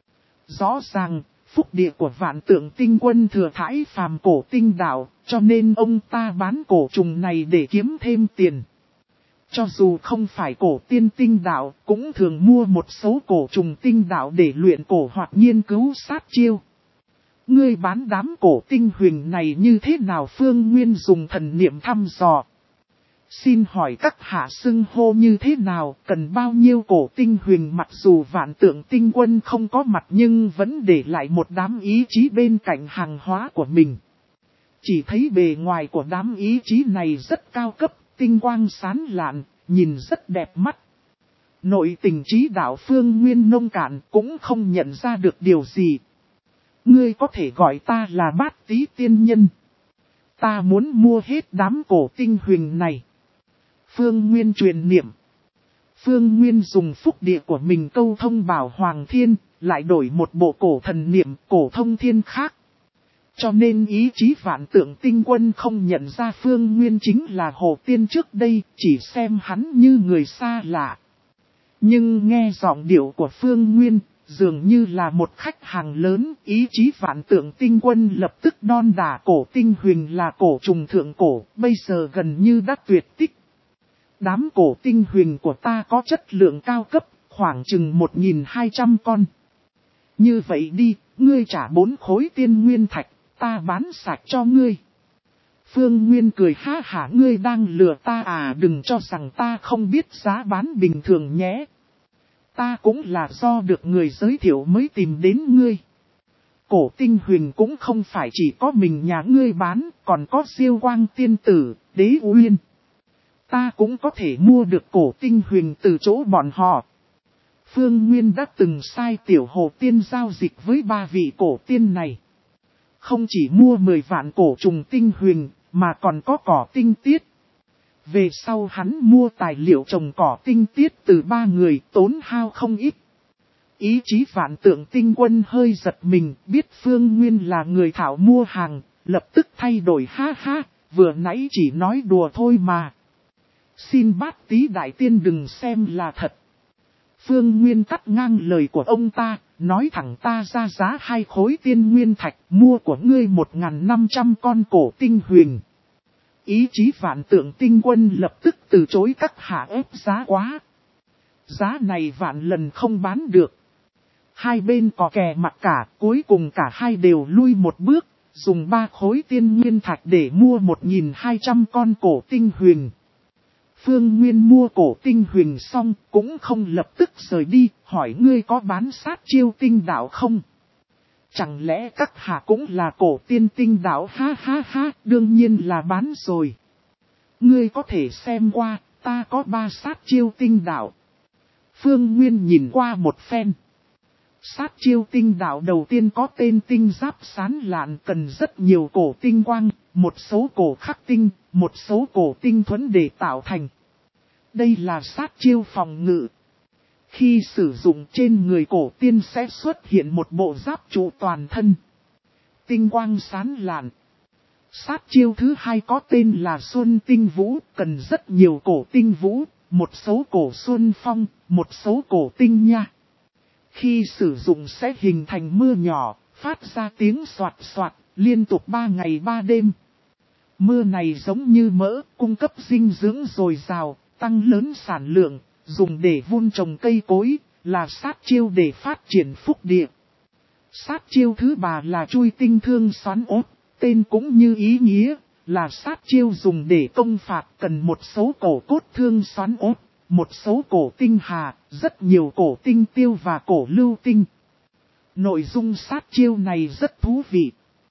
Rõ ràng, phúc địa của Vạn Tượng Tinh Quân thừa thãi phàm cổ tinh đạo, cho nên ông ta bán cổ trùng này để kiếm thêm tiền. Cho dù không phải cổ tiên tinh đạo, cũng thường mua một số cổ trùng tinh đạo để luyện cổ hoặc nghiên cứu sát chiêu. Ngươi bán đám cổ tinh huyền này như thế nào? Phương Nguyên dùng thần niệm thăm dò. Xin hỏi các hạ xưng hô như thế nào, cần bao nhiêu cổ tinh huyền? Mặc dù Vạn Tượng Tinh Quân không có mặt nhưng vẫn để lại một đám ý chí bên cạnh hàng hóa của mình. Chỉ thấy bề ngoài của đám ý chí này rất cao cấp, tinh quang sáng lạn, nhìn rất đẹp mắt. Nội tình trí đạo Phương Nguyên nông cạn cũng không nhận ra được điều gì. Ngươi có thể gọi ta là Bát Tý tiên nhân. Ta muốn mua hết đám cổ tinh huyền này. Phương Nguyên truyền niệm. Phương Nguyên dùng phúc địa của mình câu thông Bảo Hoàng Thiên, lại đổi một bộ cổ thần niệm cổ thông thiên khác. Cho nên ý chí Vạn Tượng Tinh Quân không nhận ra Phương Nguyên chính là Hồ Tiên trước đây, chỉ xem hắn như người xa lạ. Nhưng nghe giọng điệu của Phương Nguyên, dường như là một khách hàng lớn, ý chí vạn tượng tinh quân lập tức đon đả cổ tinh huyền là cổ trùng thượng cổ, bây giờ gần như đã tuyệt tích. Đám cổ tinh huyền của ta có chất lượng cao cấp, khoảng chừng một nghìn hai trăm con. Như vậy đi, ngươi trả bốn khối tiên nguyên thạch, ta bán sạch cho ngươi. Phương Nguyên cười ha hả, ngươi đang lừa ta à, đừng cho rằng ta không biết giá bán bình thường nhé. Ta cũng là do được người giới thiệu mới tìm đến ngươi. Cổ tinh huyền cũng không phải chỉ có mình nhà ngươi bán, còn có Diêu Quang tiên tử, Đế Uyên. Ta cũng có thể mua được cổ tinh huyền từ chỗ bọn họ. Phương Nguyên đã từng sai Tiểu Hồ Tiên giao dịch với ba vị cổ tiên này. Không chỉ mua mười vạn cổ trùng tinh huyền, mà còn có cỏ tinh tiết. Về sau hắn mua tài liệu trồng cỏ tinh tiết từ ba người, tốn hao không ít. Ý chí vạn tượng tinh quân hơi giật mình, biết Phương Nguyên là người thảo mua hàng, lập tức thay đổi, ha ha, vừa nãy chỉ nói đùa thôi mà. Xin bát tí đại tiên đừng xem là thật. Phương Nguyên cắt ngang lời của ông ta, nói thẳng, ta ra giá hai khối tiên nguyên thạch, mua của ngươi một nghìn năm trăm con cổ tinh huyền. Ý chí vạn tượng tinh quân lập tức từ chối, các hạ ép giá quá. Giá này vạn lần không bán được. Hai bên có kè mặt cả, cuối cùng cả hai đều lui một bước, dùng ba khối tiên nguyên thạch để mua một nghìn hai trăm con cổ tinh huyền. Phương Nguyên mua cổ tinh huyền xong, cũng không lập tức rời đi, hỏi ngươi có bán sát chiêu tinh đạo không? Chẳng lẽ các hạ cũng là cổ tiên tinh đạo, ha ha ha, đương nhiên là bán rồi. Ngươi có thể xem qua, ta có ba sát chiêu tinh đạo. Phương Nguyên nhìn qua một phen. Sát chiêu tinh đạo đầu tiên có tên tinh giáp sán lạn, cần rất nhiều cổ tinh quang, một số cổ khắc tinh, một số cổ tinh thuẫn để tạo thành. Đây là sát chiêu phòng ngự. Khi sử dụng trên người cổ tiên sẽ xuất hiện một bộ giáp trụ toàn thân. Tinh quang sán lạn. Sát chiêu thứ hai có tên là Xuân Tinh Vũ, cần rất nhiều cổ tinh vũ, một số cổ xuân phong, một số cổ tinh nha. Khi sử dụng sẽ hình thành mưa nhỏ, phát ra tiếng soạt soạt, liên tục ba ngày ba đêm. Mưa này giống như mỡ, cung cấp dinh dưỡng dồi dào, tăng lớn sản lượng, dùng để vun trồng cây cối, là sát chiêu để phát triển phúc địa. Sát chiêu thứ ba là chui tinh thương xoắn ốt, tên cũng như ý nghĩa, là sát chiêu dùng để công phạt, cần một số cổ cốt thương xoắn ốt, một số cổ tinh hà, rất nhiều cổ tinh tiêu và cổ lưu tinh. Nội dung sát chiêu này rất thú vị.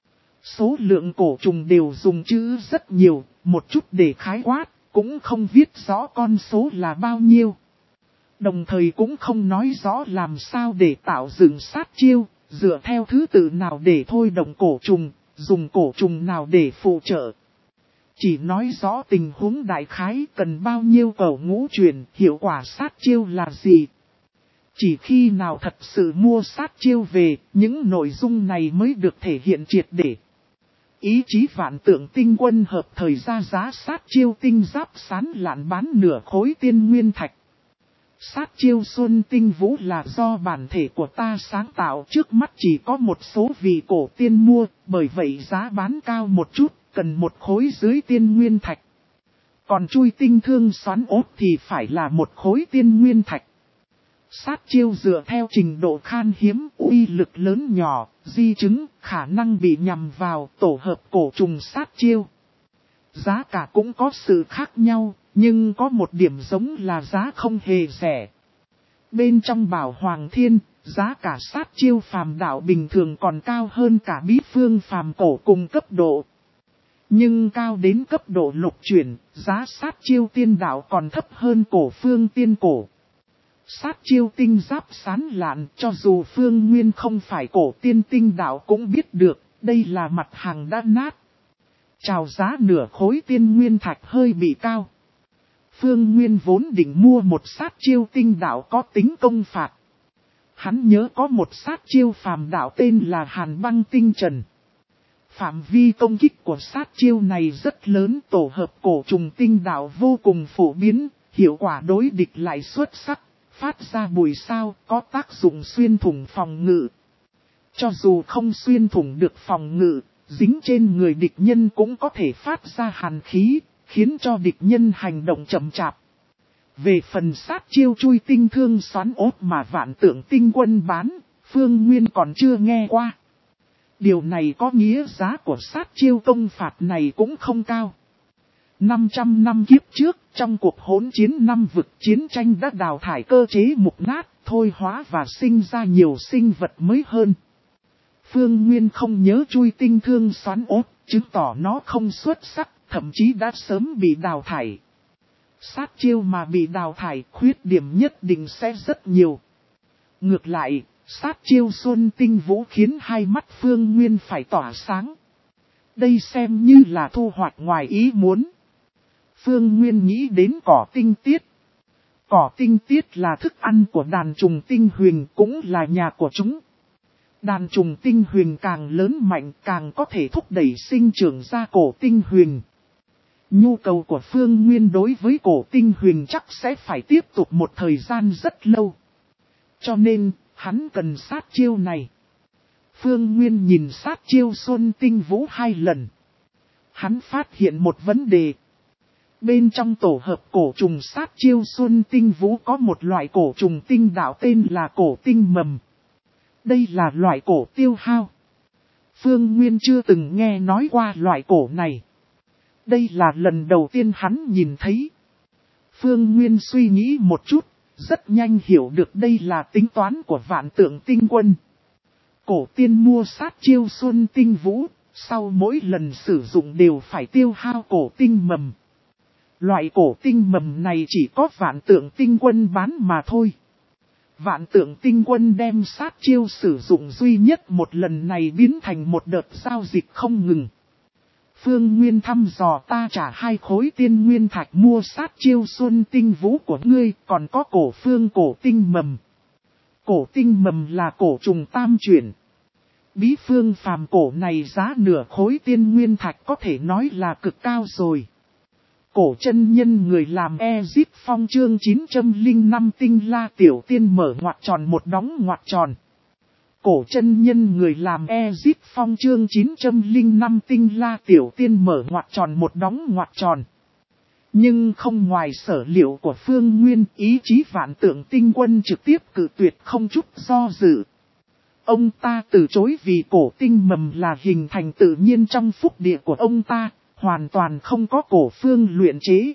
Số lượng cổ trùng đều dùng chữ rất nhiều, một chút để khái quát, cũng không viết rõ con số là bao nhiêu. Đồng thời cũng không nói rõ làm sao để tạo dựng sát chiêu, dựa theo thứ tự nào để thôi động cổ trùng, dùng cổ trùng nào để phụ trợ. Chỉ nói rõ tình huống đại khái cần bao nhiêu cầu ngũ truyền, hiệu quả sát chiêu là gì. Chỉ khi nào thật sự mua sát chiêu về, những nội dung này mới được thể hiện triệt để. Ý chí vạn tượng tinh quân hợp thời ra giá sát chiêu tinh giáp sán lạn bán nửa khối tiên nguyên thạch. Sát chiêu Xuân Tinh Vũ là do bản thể của ta sáng tạo, trước mắt chỉ có một số vị cổ tiên mua, bởi vậy giá bán cao một chút, cần một khối dưới tiên nguyên thạch. Còn chui tinh thương xoắn ốt thì phải là một khối tiên nguyên thạch. Sát chiêu dựa theo trình độ khan hiếm, uy lực lớn nhỏ, di chứng, khả năng bị nhằm vào, tổ hợp cổ trùng sát chiêu. Giá cả cũng có sự khác nhau, nhưng có một điểm giống là giá không hề rẻ. Bên trong Bảo Hoàng Thiên, giá cả sát chiêu phàm đạo bình thường còn cao hơn cả bí phương phàm cổ cùng cấp độ. Nhưng cao đến cấp độ lục chuyển, giá sát chiêu tiên đạo còn thấp hơn cổ phương tiên cổ. Sát chiêu tinh giáp sán lạn, cho dù Phương Nguyên không phải cổ tiên tinh đạo cũng biết được, đây là mặt hàng đã nát. Chào giá nửa khối tiên nguyên thạch hơi bị cao. Phương Nguyên vốn định mua một sát chiêu tinh đạo có tính công phạt. Hắn nhớ có một sát chiêu phàm đạo tên là Hàn Băng Tinh Trần. Phạm vi công kích của sát chiêu này rất lớn, tổ hợp cổ trùng tinh đạo vô cùng phổ biến, hiệu quả đối địch lại xuất sắc. phát ra bụi sao có tác dụng xuyên thủng phòng ngự. Cho dù không xuyên thủng được phòng ngự, dính trên người địch nhân cũng có thể phát ra hàn khí, khiến cho địch nhân hành động chậm chạp. Về phần sát chiêu chui tinh thương xoắn ốt mà Vạn Tượng Tinh Quân bán, Phương Nguyên còn chưa nghe qua. Điều này có nghĩa giá của sát chiêu công phạt này cũng không cao. năm trăm năm kiếp trước, trong cuộc hỗn chiến năm vực chiến tranh đã đào thải cơ chế mục nát, thôi hóa và sinh ra nhiều sinh vật mới hơn. Phương Nguyên không nhớ chui tinh thương xoắn ốt, chứng tỏ nó không xuất sắc, thậm chí đã sớm bị đào thải. Sát chiêu mà bị đào thải, khuyết điểm nhất định sẽ rất nhiều. Ngược lại, sát chiêu Xuân Tinh Vũ khiến hai mắt Phương Nguyên phải tỏa sáng. Đây xem như là thu hoạch ngoài ý muốn. Phương Nguyên nghĩ đến cỏ tinh tiết. Cỏ tinh tiết là thức ăn của đàn trùng tinh huyền, cũng là nhà của chúng. Đàn trùng tinh huyền càng lớn mạnh càng có thể thúc đẩy sinh trưởng ra cổ tinh huyền. Nhu cầu của Phương Nguyên đối với cổ tinh huyền chắc sẽ phải tiếp tục một thời gian rất lâu. Cho nên, hắn cần sát chiêu này. Phương Nguyên nhìn sát chiêu Xuân Tinh Vũ hai lần. Hắn phát hiện một vấn đề. Bên trong tổ hợp cổ trùng sát chiêu Xuân Tinh Vũ có một loại cổ trùng tinh đạo tên là cổ tinh mầm. Đây là loại cổ tiêu hao. Phương Nguyên chưa từng nghe nói qua loại cổ này. Đây là lần đầu tiên hắn nhìn thấy. Phương Nguyên suy nghĩ một chút, rất nhanh hiểu được đây là tính toán của Vạn Tượng Tinh Quân. Cổ tiên mua sát chiêu Xuân Tinh Vũ, sau mỗi lần sử dụng đều phải tiêu hao cổ tinh mầm. Loại cổ tinh mầm này chỉ có Vạn Tượng Tinh Quân bán mà thôi. Vạn Tượng Tinh Quân đem sát chiêu sử dụng duy nhất một lần này biến thành một đợt giao dịch không ngừng. Phương Nguyên thăm dò ta trả hai khối tiên nguyên thạch mua sát chiêu Xuân Tinh Vũ của ngươi, còn có cổ phương cổ tinh mầm. Cổ tinh mầm là cổ trùng tam chuyển. Bí phương phàm cổ này giá nửa khối tiên nguyên thạch có thể nói là cực cao rồi. Cổ chân nhân người làm Ezip Phong chương chín trăm lẻ năm tinh la tiểu tiên mở ngoặc tròn một đóng ngoặc tròn. Cổ chân nhân người làm Ezip Phong chương chín trăm lẻ năm tinh la tiểu tiên mở ngoặc tròn một đóng ngoặc tròn. Nhưng không ngoài sở liệu của Phương Nguyên, ý chí Vạn Tượng Tinh Quân trực tiếp cự tuyệt không chút do dự. Ông ta từ chối vì cổ tinh mầm là hình thành tự nhiên trong phúc địa của ông ta, hoàn toàn không có cổ phương luyện chế.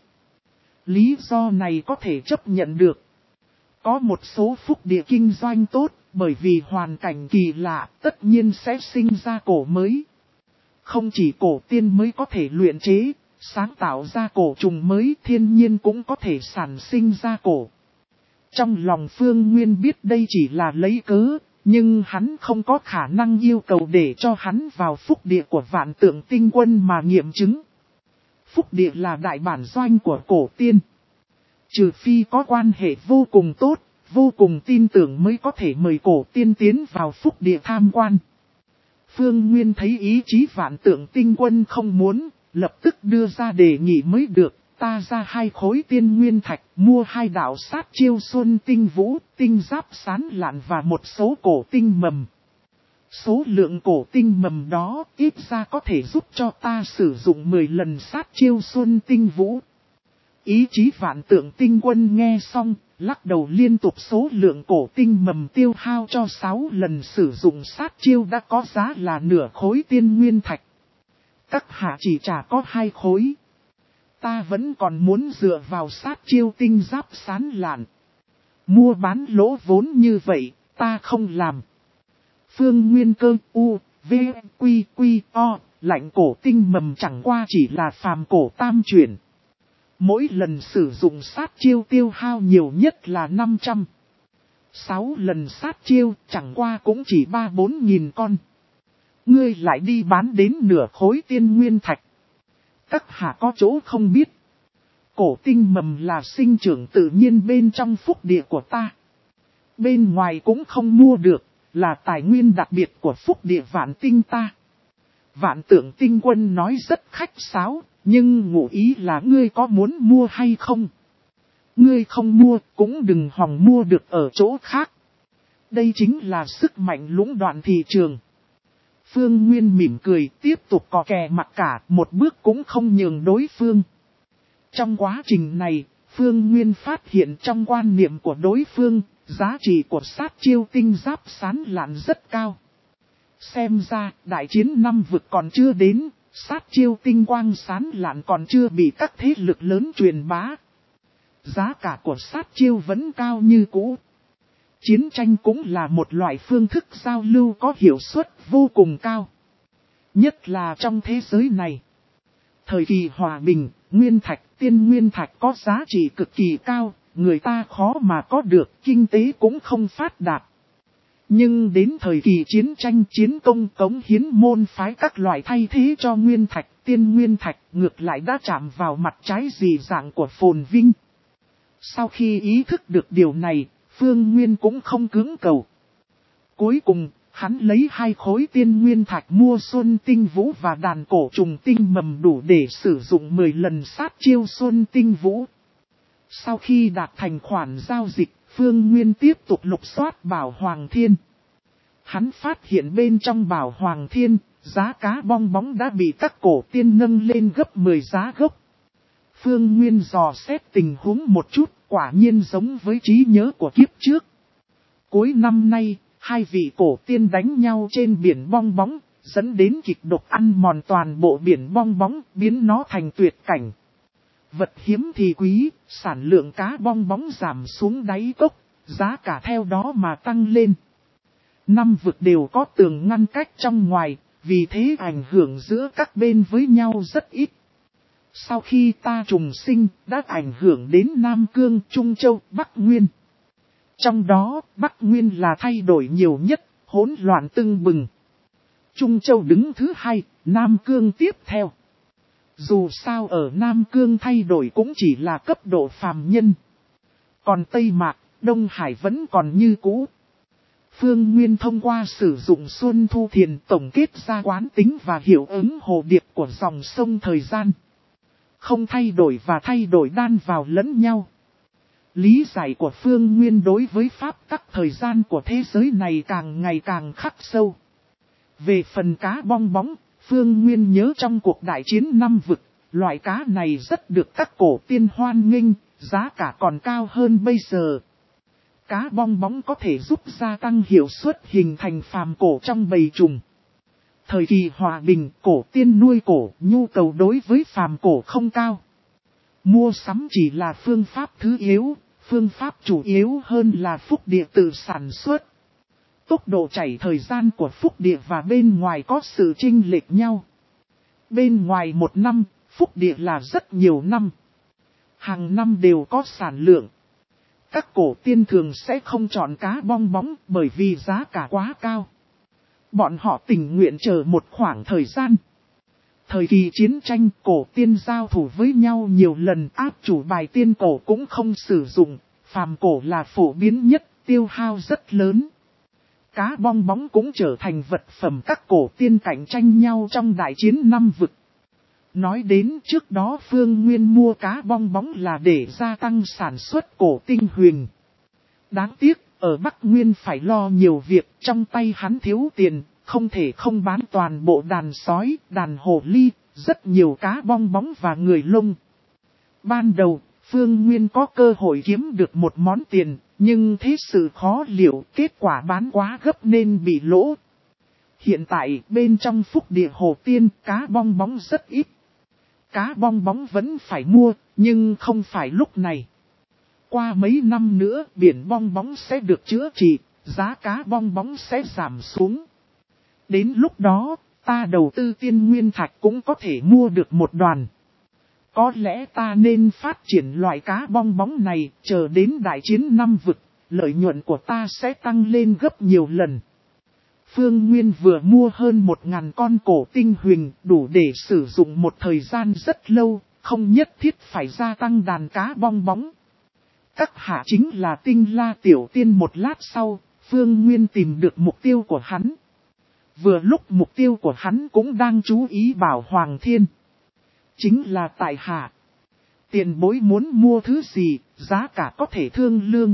Lý do này có thể chấp nhận được. Có một số phúc địa kinh doanh tốt, bởi vì hoàn cảnh kỳ lạ, tất nhiên sẽ sinh ra cổ mới. Không chỉ cổ tiên mới có thể luyện chế, sáng tạo ra cổ trùng mới, thiên nhiên cũng có thể sản sinh ra cổ. Trong lòng Phương Nguyên biết đây chỉ là lấy cớ, nhưng hắn không có khả năng yêu cầu để cho hắn vào phúc địa của Vạn Tượng Tinh Quân mà nghiệm chứng. Phúc địa là đại bản doanh của cổ tiên. Trừ phi có quan hệ vô cùng tốt, vô cùng tin tưởng mới có thể mời cổ tiên tiến vào phúc địa tham quan. Phương Nguyên thấy ý chí Vạn Tượng Tinh Quân không muốn, lập tức đưa ra đề nghị mới được. Ta ra hai khối tiên nguyên thạch, mua hai đạo sát chiêu Xuân Tinh Vũ, tinh giáp sán lạn và một số cổ tinh mầm. Số lượng cổ tinh mầm đó ít ra có thể giúp cho ta sử dụng mười lần sát chiêu Xuân Tinh Vũ. Ý chí Vạn Tượng Tinh Quân nghe xong, lắc đầu liên tục. Số lượng cổ tinh mầm tiêu hao cho sáu lần sử dụng sát chiêu đã có giá là nửa khối tiên nguyên thạch. Các hạ chỉ trả có hai khối. Ta vẫn còn muốn dựa vào sát chiêu tinh giáp sán lạn. Mua bán lỗ vốn như vậy, ta không làm. Phương Nguyên cơ u, v, quy, quy, o, lạnh cổ tinh mầm chẳng qua chỉ là phàm cổ tam chuyển. Mỗi lần sử dụng sát chiêu tiêu hao nhiều nhất là năm trăm. Sáu lần sát chiêu chẳng qua cũng chỉ ba bốn nghìn con. Ngươi lại đi bán đến nửa khối tiên nguyên thạch. Các hạ có chỗ không biết. Cổ tinh mầm là sinh trưởng tự nhiên bên trong phúc địa của ta. Bên ngoài cũng không mua được, là tài nguyên đặc biệt của phúc địa Vạn Tinh ta. Vạn Tượng Tinh Quân nói rất khách sáo, nhưng ngụ ý là ngươi có muốn mua hay không. ngươi không mua cũng đừng hòng mua được ở chỗ khác. Đây chính là sức mạnh lũng đoạn thị trường. Phương Nguyên mỉm cười tiếp tục cò kè mặt cả, một bước cũng không nhường đối phương. Trong quá trình này, Phương Nguyên phát hiện trong quan niệm của đối phương, giá trị của sát chiêu tinh giáp sán lạn rất cao. Xem ra, đại chiến năm vực còn chưa đến, sát chiêu tinh quang sán lạn còn chưa bị các thế lực lớn truyền bá. Giá cả của sát chiêu vẫn cao như cũ. Chiến tranh cũng là một loại phương thức giao lưu có hiệu suất vô cùng cao. Nhất là trong thế giới này. Thời kỳ hòa bình, nguyên thạch, tiên nguyên thạch có giá trị cực kỳ cao, người ta khó mà có được, kinh tế cũng không phát đạt. Nhưng đến thời kỳ chiến tranh chiến công cống hiến môn phái các loại thay thế cho nguyên thạch, tiên nguyên thạch ngược lại đã chạm vào mặt trái dị dạng của phồn vinh. Sau khi ý thức được điều này, Phương Nguyên cũng không cưỡng cầu. Cuối cùng, hắn lấy hai khối tiên nguyên thạch mua xuân tinh vũ và đàn cổ trùng tinh mầm đủ để sử dụng mười lần sát chiêu xuân tinh vũ. Sau khi đạt thành khoản giao dịch, Phương Nguyên tiếp tục lục soát Bảo Hoàng Thiên. Hắn phát hiện bên trong Bảo Hoàng Thiên, giá cá bong bóng đã bị các cổ tiên nâng lên gấp mười giá gốc. Phương Nguyên dò xét tình huống một chút, quả nhiên giống với trí nhớ của kiếp trước. Cuối năm nay, hai vị cổ tiên đánh nhau trên biển bong bóng, dẫn đến kịch độc ăn mòn toàn bộ biển bong bóng, biến nó thành tuyệt cảnh. Vật hiếm thì quý, sản lượng cá bong bóng giảm xuống đáy cốc, giá cả theo đó mà tăng lên. Năm vực đều có tường ngăn cách trong ngoài, vì thế ảnh hưởng giữa các bên với nhau rất ít. Sau khi ta trùng sinh, đã ảnh hưởng đến Nam Cương, Trung Châu, Bắc Nguyên. Trong đó, Bắc Nguyên là thay đổi nhiều nhất, hỗn loạn tưng bừng. Trung Châu đứng thứ hai, Nam Cương tiếp theo. Dù sao ở Nam Cương thay đổi cũng chỉ là cấp độ phàm nhân. Còn Tây Mạc, Đông Hải vẫn còn như cũ. Phương Nguyên thông qua sử dụng Xuân Thu Thiền tổng kết ra quán tính và hiệu ứng hồ điệp của dòng sông thời gian. Không thay đổi và thay đổi đan vào lẫn nhau. Lý giải của Phương Nguyên đối với pháp tắc thời gian của thế giới này càng ngày càng khắc sâu. Về phần cá bong bóng, Phương Nguyên nhớ trong cuộc đại chiến năm vực, loại cá này rất được các cổ tiên hoan nghênh, giá cả còn cao hơn bây giờ. Cá bong bóng có thể giúp gia tăng hiệu suất hình thành phàm cổ trong bầy trùng. Thời kỳ hòa bình, cổ tiên nuôi cổ, nhu cầu đối với phàm cổ không cao. Mua sắm chỉ là phương pháp thứ yếu, phương pháp chủ yếu hơn là phúc địa tự sản xuất. Tốc độ chảy thời gian của phúc địa và bên ngoài có sự chênh lệch nhau. Bên ngoài một năm, phúc địa là rất nhiều năm. Hàng năm đều có sản lượng. Các cổ tiên thường sẽ không chọn cá bong bóng bởi vì giá cả quá cao. Bọn họ tình nguyện chờ một khoảng thời gian. Thời kỳ chiến tranh, cổ tiên giao thủ với nhau nhiều lần, áp chủ bài tiên cổ cũng không sử dụng, phàm cổ là phổ biến nhất, tiêu hao rất lớn. Cá bong bóng cũng trở thành vật phẩm các cổ tiên cạnh tranh nhau trong đại chiến năm vực. Nói đến trước đó Phương Nguyên mua cá bong bóng là để gia tăng sản xuất cổ tinh huyền. Đáng tiếc, ở Bắc Nguyên phải lo nhiều việc, trong tay hắn thiếu tiền, không thể không bán toàn bộ đàn sói, đàn hổ ly, rất nhiều cá bong bóng và người lông. Ban đầu, Phương Nguyên có cơ hội kiếm được một món tiền, nhưng thế sự khó liệu, kết quả bán quá gấp nên bị lỗ. Hiện tại, bên trong phúc địa hồ tiên, cá bong bóng rất ít. Cá bong bóng vẫn phải mua, nhưng không phải lúc này. Qua mấy năm nữa, biển bong bóng sẽ được chữa trị, giá cá bong bóng sẽ giảm xuống. Đến lúc đó, ta đầu tư tiên nguyên thạch cũng có thể mua được một đoàn. Có lẽ ta nên phát triển loại cá bong bóng này, chờ đến đại chiến năm vực, lợi nhuận của ta sẽ tăng lên gấp nhiều lần. Phương Nguyên vừa mua hơn một ngàn con cổ tinh huyền, đủ để sử dụng một thời gian rất lâu, không nhất thiết phải gia tăng đàn cá bong bóng. Các hạ chính là Tinh La Tiểu Tiên. Một lát sau, Phương Nguyên tìm được mục tiêu của hắn. Vừa lúc mục tiêu của hắn cũng đang chú ý Bảo Hoàng Thiên. Chính là tại hạ. Tiền bối muốn mua thứ gì, giá cả có thể thương lương.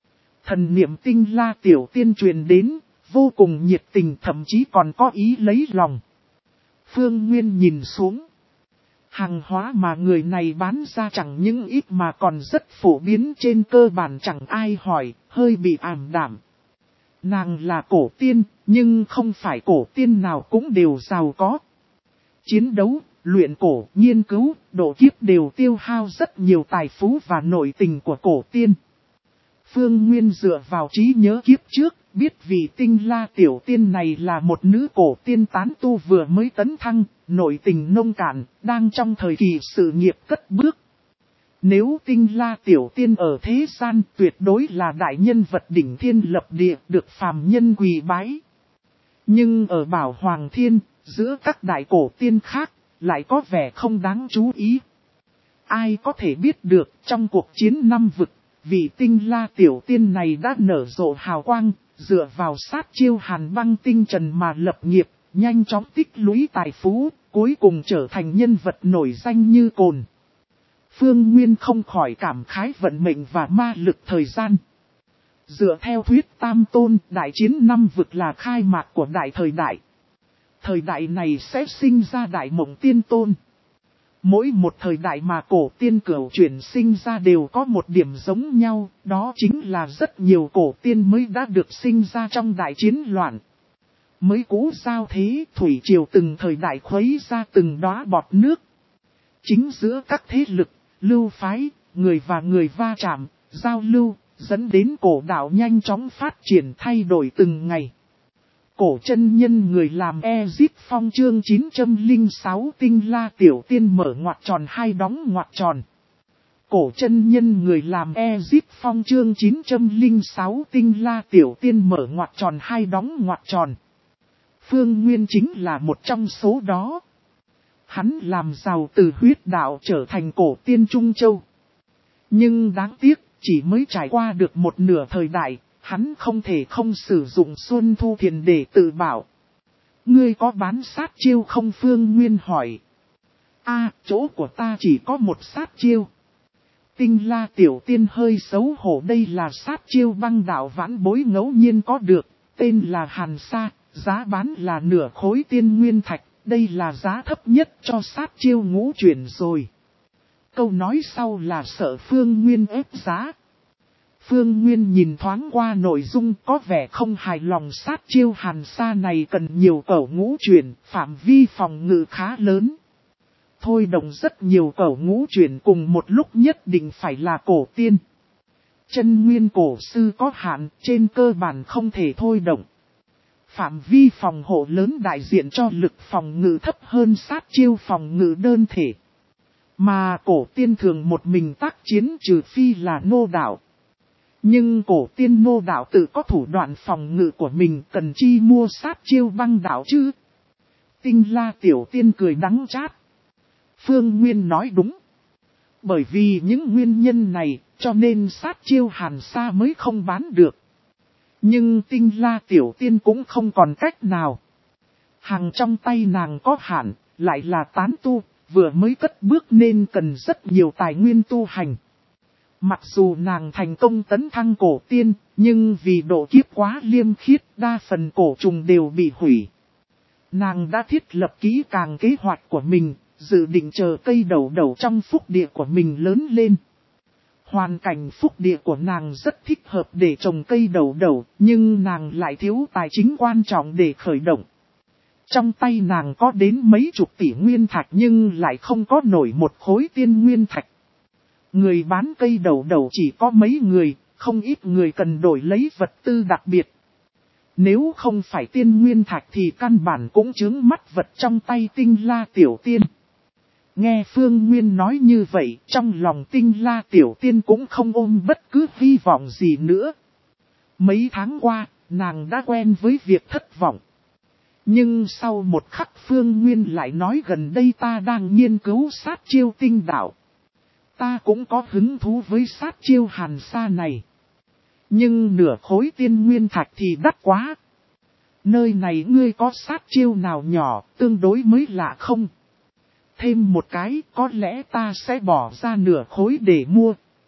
Thần niệm Tinh La tiểu tiên truyền đến, vô cùng nhiệt tình, thậm chí còn có ý lấy lòng. Phương Nguyên nhìn xuống. Hàng hóa mà người này bán ra chẳng những ít mà còn rất phổ biến, trên cơ bản chẳng ai hỏi, hơi bị ảm đạm. Nàng là cổ tiên, nhưng không phải cổ tiên nào cũng đều giàu có. Chiến đấu, luyện cổ, nghiên cứu, độ kiếp đều tiêu hao rất nhiều tài phú và nội tình của cổ tiên. Phương Nguyên dựa vào trí nhớ kiếp trước, biết vị Tinh La tiểu tiên này là một nữ cổ tiên tán tu vừa mới tấn thăng, nội tình nông cạn, đang trong thời kỳ sự nghiệp cất bước. Nếu Tinh La tiểu tiên ở thế gian, tuyệt đối là đại nhân vật đỉnh thiên lập địa, được phàm nhân quỳ bái. Nhưng ở Bảo Hoàng Thiên, giữa các đại cổ tiên khác, lại có vẻ không đáng chú ý. Ai có thể biết được, trong cuộc chiến năm vực, vị Tinh La tiểu tiên này đã nở rộ hào quang, dựa vào sát chiêu hàn băng tinh trần mà lập nghiệp, nhanh chóng tích lũy tài phú, cuối cùng trở thành nhân vật nổi danh như cồn. Phương Nguyên không khỏi cảm khái vận mệnh và ma lực thời gian. Dựa theo thuyết tam tôn, đại chiến năm vực là khai mạc của đại thời đại. Thời đại này sẽ sinh ra đại mộng tiên tôn. Mỗi một thời đại mà cổ tiên cửu chuyển sinh ra đều có một điểm giống nhau, đó chính là rất nhiều cổ tiên mới đã được sinh ra trong đại chiến loạn. Mới cũ giao thế, thủy triều từng thời đại khuấy ra từng đóa bọt nước. Chính giữa các thế lực, lưu phái, người và người va chạm, giao lưu, dẫn đến cổ đạo nhanh chóng phát triển thay đổi từng ngày. Cổ chân nhân người làm Ezip Phong chương chín trăm lẻ sáu Tinh La tiểu tiên mở ngoặc tròn hai đóng ngoặc tròn. Cổ chân nhân người làm Ezip Phong chương chín trăm lẻ sáu Tinh La tiểu tiên mở ngoặc tròn hai đóng ngoặc tròn. Phương Nguyên chính là một trong số đó. Hắn làm giàu từ huyết đạo trở thành cổ tiên Trung Châu. Nhưng đáng tiếc, chỉ mới trải qua được một nửa thời đại, hắn không thể không sử dụng Xuân Thu Thiền để tự bảo. Ngươi có bán sát chiêu không? Phương Nguyên hỏi. A, chỗ của ta chỉ có một sát chiêu. Tinh La tiểu tiên hơi xấu hổ, đây là sát chiêu băng đạo vãn bối ngẫu nhiên có được, tên là Hàn Sa, giá bán là nửa khối tiên nguyên thạch, đây là giá thấp nhất cho sát chiêu ngũ chuyển rồi. Câu nói sau là sợ Phương Nguyên ép giá. Phương Nguyên nhìn thoáng qua nội dung, có vẻ không hài lòng. Sát chiêu Hàn Sa này cần nhiều cẩu ngũ chuyển, phạm vi phòng ngự khá lớn. Thôi động rất nhiều cẩu ngũ chuyển cùng một lúc, nhất định phải là cổ tiên. Chân nguyên cổ sư có hạn, trên cơ bản không thể thôi động. Phạm vi phòng hộ lớn đại diện cho lực phòng ngự thấp hơn sát chiêu phòng ngự đơn thể. Mà cổ tiên thường một mình tác chiến, trừ phi là nô đạo. Nhưng cổ tiên nô đạo tự có thủ đoạn phòng ngự của mình, cần chi mua sát chiêu băng đạo chứ? Tinh La tiểu tiên cười đắng chát. Phương Nguyên nói đúng. Bởi vì những nguyên nhân này, cho nên sát chiêu Hàn Sa mới không bán được. Nhưng Tinh La tiểu tiên cũng không còn cách nào. Hàng trong tay nàng có hạn, lại là tán tu, vừa mới cất bước nên cần rất nhiều tài nguyên tu hành. Mặc dù nàng thành công tấn thăng cổ tiên, nhưng vì độ kiếp quá liêm khiết, đa phần cổ trùng đều bị hủy. Nàng đã thiết lập kỹ càng kế hoạch của mình, dự định chờ cây đậu đậu trong phúc địa của mình lớn lên. Hoàn cảnh phúc địa của nàng rất thích hợp để trồng cây đậu đậu, nhưng nàng lại thiếu tài chính quan trọng để khởi động. Trong tay nàng có đến mấy chục tỷ nguyên thạch nhưng lại không có nổi một khối tiên nguyên thạch. Người bán cây đậu đậu chỉ có mấy người, không ít người cần đổi lấy vật tư đặc biệt. Nếu không phải tiên nguyên thạch thì căn bản cũng chướng mắt vật trong tay Tinh La tiểu tiên. Nghe Phương Nguyên nói như vậy, trong lòng Tinh La tiểu tiên cũng không ôm bất cứ hy vọng gì nữa. Mấy tháng qua, nàng đã quen với việc thất vọng. Nhưng sau một khắc Phương Nguyên lại nói gần đây ta đang nghiên cứu sát chiêu tinh đạo. Ta cũng có hứng thú với sát chiêu Hàn Sa này. Nhưng nửa khối tiên nguyên thạch thì đắt quá. Nơi này ngươi có sát chiêu nào nhỏ, tương đối mới lạ không? Thêm một cái, có lẽ ta sẽ bỏ ra nửa khối để mua.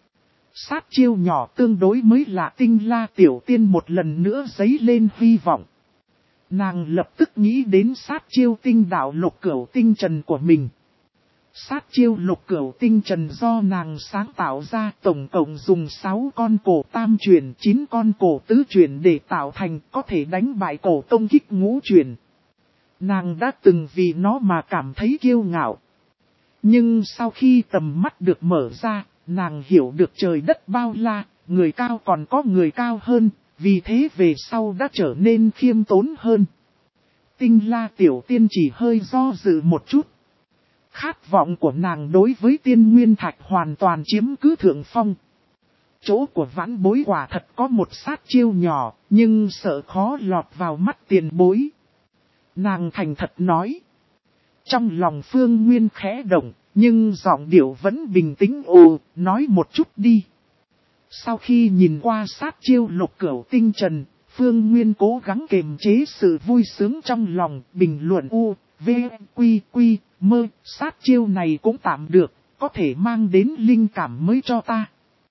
Sát chiêu nhỏ tương đối mới lạ Tinh La Tiểu Tiên một lần nữa dấy lên hy vọng. Nàng lập tức nghĩ đến sát chiêu tinh đạo lục cửu tinh trần của mình. Sát chiêu lục cửu tinh trần do nàng sáng tạo ra tổng cộng dùng sáu con cổ tam truyền, chín con cổ tứ truyền để tạo thành có thể đánh bại cổ tông kích ngũ truyền. Nàng đã từng vì nó mà cảm thấy kiêu ngạo. Nhưng sau khi tầm mắt được mở ra, nàng hiểu được trời đất bao la, người cao còn có người cao hơn, vì thế về sau đã trở nên khiêm tốn hơn. Tinh La Tiểu Tiên chỉ hơi do dự một chút. Khát vọng của nàng đối với tiên nguyên thạch hoàn toàn chiếm cứ thượng phong. Chỗ của vãn bối quả thật có một sát chiêu nhỏ, nhưng sợ khó lọt vào mắt tiền bối. Nàng thành thật nói. Trong lòng Phương Nguyên khẽ động, nhưng giọng điệu vẫn bình tĩnh. Ồ, nói một chút đi. Sau khi nhìn qua sát chiêu lục cửu tinh trần, Phương Nguyên cố gắng kiềm chế sự vui sướng trong lòng, bình luận u, v, quy, quy, mơ, sát chiêu này cũng tạm được, có thể mang đến linh cảm mới cho ta.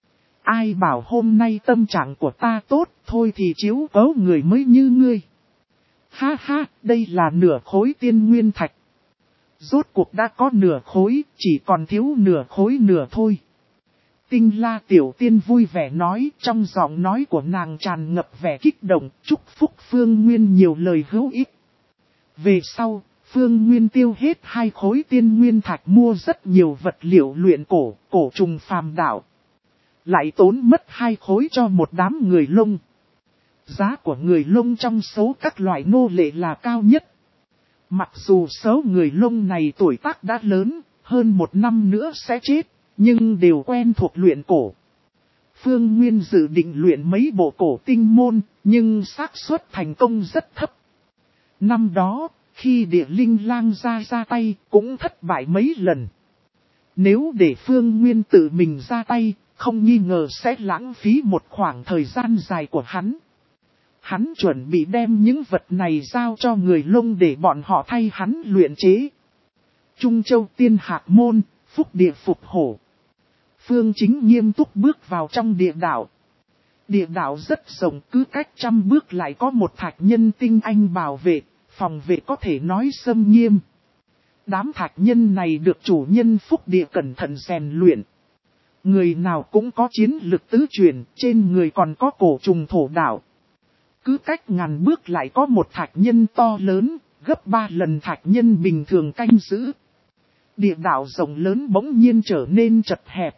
Ai bảo hôm nay tâm trạng của ta tốt, thôi thì chiếu cố người mới như ngươi. Ha ha, đây là nửa khối tiên nguyên thạch. Rốt cuộc đã có nửa khối, chỉ còn thiếu nửa khối nửa thôi. Tinh La Tiểu Tiên vui vẻ nói, trong giọng nói của nàng tràn ngập vẻ kích động, chúc phúc Phương Nguyên nhiều lời hữu ích. Về sau, Phương Nguyên tiêu hết hai khối tiên nguyên thạch mua rất nhiều vật liệu luyện cổ, cổ trùng phàm đạo. Lại tốn mất hai khối cho một đám người lông. Giá của người lông trong số các loại nô lệ là cao nhất. Mặc dù số người lông này tuổi tác đã lớn, hơn một năm nữa sẽ chết, nhưng đều quen thuộc luyện cổ. Phương Nguyên dự định luyện mấy bộ cổ tinh môn, nhưng xác suất thành công rất thấp. Năm đó, khi địa linh lang ra ra tay, cũng thất bại mấy lần. Nếu để Phương Nguyên tự mình ra tay, không nghi ngờ sẽ lãng phí một khoảng thời gian dài của hắn. Hắn chuẩn bị đem những vật này giao cho người lông để bọn họ thay hắn luyện chế. Trung Châu Tiên Hạc Môn, Phúc Địa Phục Hổ. Phương Chính nghiêm túc bước vào trong địa đạo. Địa đạo rất rộng, cứ cách trăm bước lại có một thạch nhân tinh anh bảo vệ, phòng vệ có thể nói xâm nghiêm. Đám thạch nhân này được chủ nhân Phúc Địa cẩn thận rèn luyện. Người nào cũng có chiến lực tứ truyền, trên người còn có cổ trùng thổ đạo. Cứ cách ngàn bước lại có một thạch nhân to lớn, gấp ba lần thạch nhân bình thường canh giữ. Địa đạo rộng lớn bỗng nhiên trở nên chật hẹp.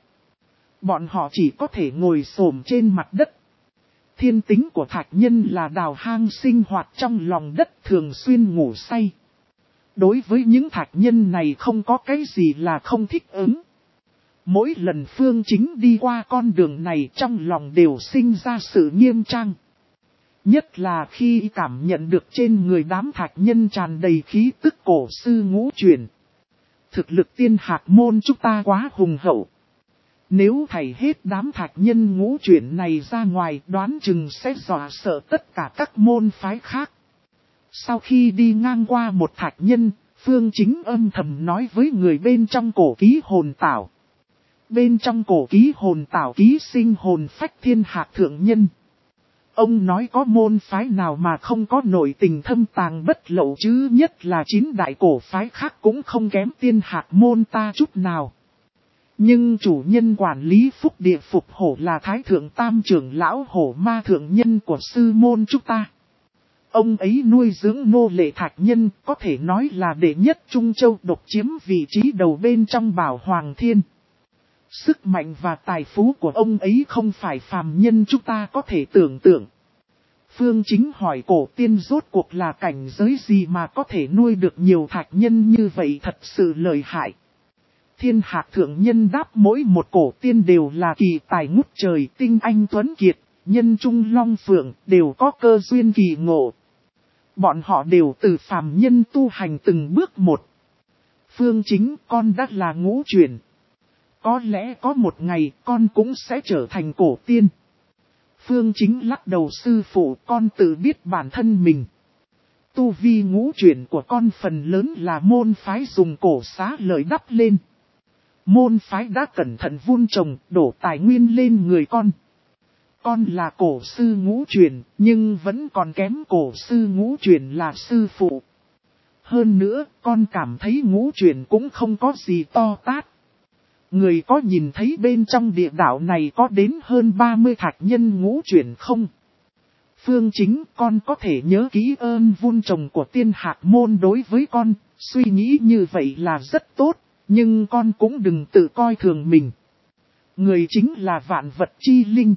Bọn họ chỉ có thể ngồi xổm trên mặt đất. Thiên tính của thạch nhân là đào hang sinh hoạt trong lòng đất, thường xuyên ngủ say. Đối với những thạch nhân này không có cái gì là không thích ứng. Mỗi lần Phương Chính đi qua con đường này trong lòng đều sinh ra sự nghiêm trang. Nhất là khi cảm nhận được trên người đám thạch nhân tràn đầy khí tức cổ sư ngũ truyền. Thực lực Tiên Hạc Môn chúng ta quá hùng hậu. Nếu thảy hết đám thạch nhân ngũ truyền này ra ngoài, đoán chừng sẽ dọa sợ tất cả các môn phái khác. Sau khi đi ngang qua một thạch nhân, Phương Chính âm thầm nói với người bên trong cổ ký hồn tảo. Bên trong cổ ký hồn tảo ký sinh hồn phách Thiên Hạc thượng nhân. Ông nói có môn phái nào mà không có nội tình thâm tàng bất lậu chứ, nhất là chín đại cổ phái khác cũng không kém Tiên Hạc Môn ta chút nào. Nhưng chủ nhân quản lý Phúc Địa Phục Hổ là Thái Thượng Tam trưởng lão Hổ Ma thượng nhân của sư môn chúng ta. Ông ấy nuôi dưỡng nô lệ thạch nhân, có thể nói là đệ nhất Trung Châu, độc chiếm vị trí đầu bên trong Bảo Hoàng Thiên. Sức mạnh và tài phú của ông ấy không phải phàm nhân chúng ta có thể tưởng tượng. Phương Chính hỏi cổ tiên rốt cuộc là cảnh giới gì mà có thể nuôi được nhiều thạch nhân như vậy, thật sự lợi hại. Thiên Hạc thượng nhân đáp mỗi một cổ tiên đều là kỳ tài ngút trời, tinh anh tuấn kiệt, nhân trung long phượng, đều có cơ duyên kỳ ngộ. Bọn họ đều từ phàm nhân tu hành từng bước một. Phương Chính, con đã là ngũ truyền. Có lẽ có một ngày con cũng sẽ trở thành cổ tiên. Phương Chính lắc đầu, sư phụ, con tự biết bản thân mình. Tu vi ngũ truyền của con phần lớn là môn phái dùng cổ xá lợi đắp lên. Môn phái đã cẩn thận vun trồng, đổ tài nguyên lên người con. Con là cổ sư ngũ truyền, nhưng vẫn còn kém cổ sư ngũ truyền là sư phụ. Hơn nữa, con cảm thấy ngũ truyền cũng không có gì to tát. Người có nhìn thấy bên trong địa đạo này có đến hơn ba mươi thạch nhân ngũ truyền không? Phương Chính, con có thể nhớ kỹ ơn vun trồng của tiên hạc môn đối với con, suy nghĩ như vậy là rất tốt, nhưng con cũng đừng tự coi thường mình. Người chính là vạn vật chi linh.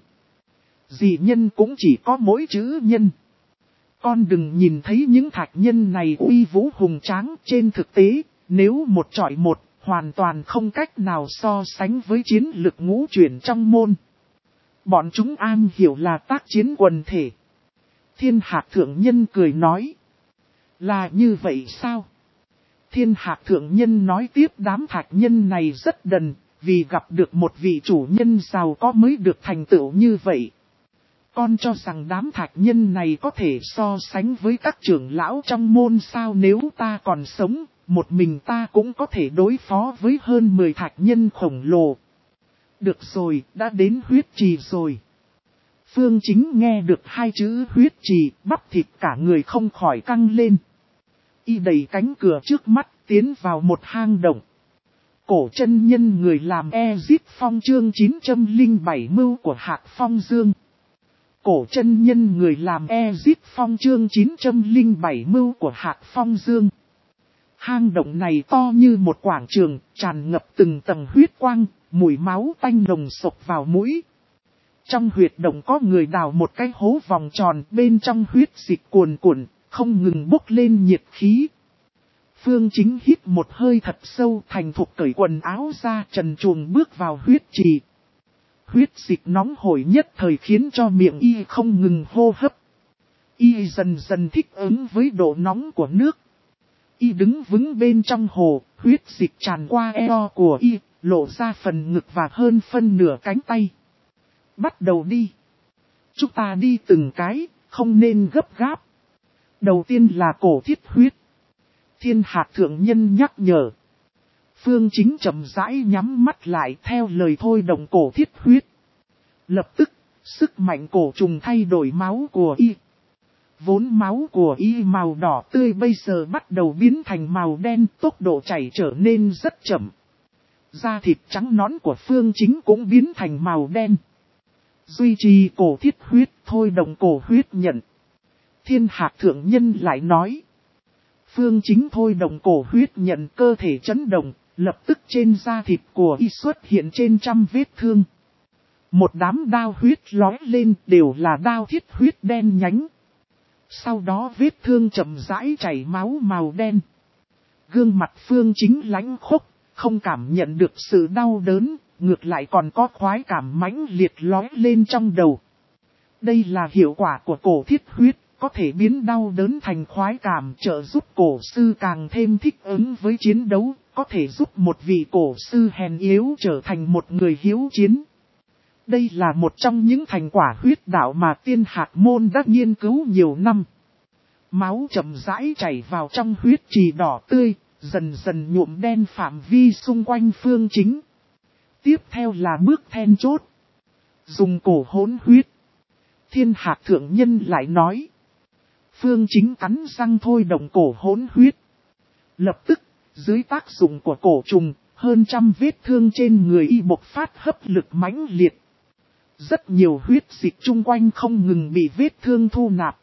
Dị nhân cũng chỉ có mỗi chữ nhân. Con đừng nhìn thấy những thạch nhân này uy vũ hùng tráng, trên thực tế, nếu một chọi một, hoàn toàn không cách nào so sánh với chiến lực ngũ chuyển trong môn. Bọn chúng am hiểu là tác chiến quần thể. Thiên Hạc Thượng Nhân cười nói. Là như vậy sao? Thiên Hạc Thượng Nhân nói tiếp, đám thạch nhân này rất đần, vì gặp được một vị chủ nhân giàu có mới được thành tựu như vậy. Con cho rằng đám thạch nhân này có thể so sánh với các trưởng lão trong môn sao? Nếu ta còn sống, một mình ta cũng có thể đối phó với hơn mười thạch nhân khổng lồ. Được rồi, đã đến huyết trì rồi. Phương Chính nghe được hai chữ huyết trì, bắp thịt cả người không khỏi căng lên. Y đẩy cánh cửa trước mắt, tiến vào một hang động. Cổ chân nhân người làm Ezip Phong chương chín trăm lẻ bảy mưu của Hạc Phong Dương. Cổ chân nhân người làm Ezip Phong chương chín trăm lẻ bảy mưu của Hạc Phong Dương. Hang động này to như một quảng trường, tràn ngập từng tầng huyết quang, mùi máu tanh nồng sộc vào mũi. Trong huyệt động có người đào một cái hố vòng tròn, bên trong huyết dịch cuồn cuộn, không ngừng bốc lên nhiệt khí. Phương Chính hít một hơi thật sâu, thành thục cởi quần áo ra, trần truồng bước vào huyết trì. Huyết dịch nóng hổi nhất thời khiến cho miệng y không ngừng hô hấp. Y dần dần thích ứng với độ nóng của nước. Y đứng vững bên trong hồ, huyết dịch tràn qua eo của y, lộ ra phần ngực và hơn phân nửa cánh tay. Bắt đầu đi. Chúng ta đi từng cái, không nên gấp gáp. Đầu tiên là cổ thiết huyết. Thiên Hạc Thượng Nhân nhắc nhở. Phương Chính chậm rãi nhắm mắt lại theo lời thôi động cổ thiết huyết. Lập tức, sức mạnh cổ trùng thay đổi máu của y. Vốn máu của y màu đỏ tươi bây giờ bắt đầu biến thành màu đen, tốc độ chảy trở nên rất chậm. Da thịt trắng nõn của Phương Chính cũng biến thành màu đen. Duy trì cổ thiết huyết, thôi động cổ huyết nhận. Thiên Hạc Thượng Nhân lại nói. Phương Chính thôi động cổ huyết nhận, cơ thể chấn động, lập tức trên da thịt của y xuất hiện trên trăm vết thương. Một đám đao huyết lói lên, đều là đao thiết huyết đen nhánh. Sau đó vết thương chậm rãi chảy máu màu đen. Gương mặt Phương Chính lãnh khốc, không cảm nhận được sự đau đớn, ngược lại còn có khoái cảm mãnh liệt lói lên trong đầu. Đây là hiệu quả của cổ thiết huyết, có thể biến đau đớn thành khoái cảm, trợ giúp cổ sư càng thêm thích ứng với chiến đấu, có thể giúp một vị cổ sư hèn yếu trở thành một người hiếu chiến. Đây là một trong những thành quả huyết đạo mà Tiên Hạc Môn đã nghiên cứu nhiều năm. Máu chậm rãi chảy vào trong huyết trì đỏ tươi, dần dần nhuộm đen phạm vi xung quanh Phương Chính. Tiếp theo là bước then chốt. Dùng cổ hỗn huyết. Thiên Hạc Thượng Nhân lại nói. Phương Chính cắn răng thôi động cổ hỗn huyết. Lập tức, dưới tác dụng của cổ trùng, hơn trăm vết thương trên người y bộc phát hấp lực mãnh liệt. Rất nhiều huyết dịch chung quanh không ngừng bị vết thương thu nạp.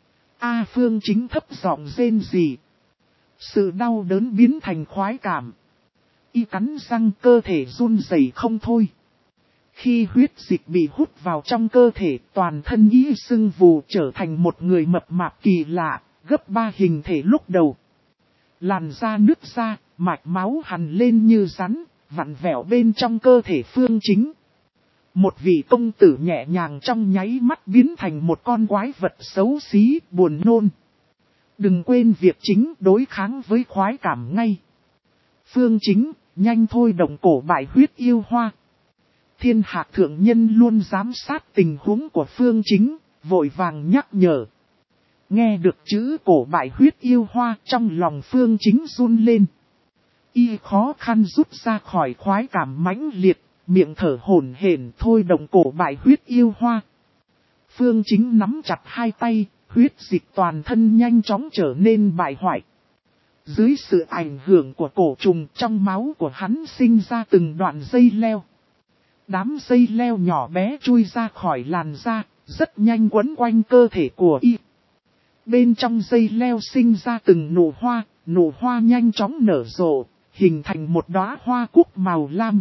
A Phương Chính thấp giọng rên rỉ. Sự đau đớn biến thành khoái cảm. Y cắn răng, cơ thể run rẩy không thôi. Khi huyết dịch bị hút vào trong cơ thể, toàn thân y sưng vù trở thành một người mập mạp kỳ lạ, gấp ba hình thể lúc đầu. Làn da nứt ra, mạch máu hằn lên như rắn, vặn vẹo bên trong cơ thể Phương Chính. Một vị công tử nhẹ nhàng trong nháy mắt biến thành một con quái vật xấu xí, buồn nôn. Đừng quên việc chính đối kháng với khoái cảm ngay. Phương Chính, nhanh thôi động cổ bại huyết yêu hoa. Thiên Hạc Thượng Nhân luôn giám sát tình huống của Phương Chính, vội vàng nhắc nhở. Nghe được chữ cổ bại huyết yêu hoa, trong lòng Phương Chính run lên. Y khó khăn rút ra khỏi khoái cảm mãnh liệt, miệng thở hổn hển thôi động cổ bại huyết yêu hoa. Phương Chính nắm chặt hai tay, huyết dịch toàn thân nhanh chóng trở nên bại hoại. Dưới sự ảnh hưởng của cổ trùng trong máu của hắn sinh ra từng đoạn dây leo. Đám dây leo nhỏ bé chui ra khỏi làn da, rất nhanh quấn quanh cơ thể của y. Bên trong dây leo sinh ra từng nụ hoa, nụ hoa nhanh chóng nở rộ, hình thành một đóa hoa cúc màu lam.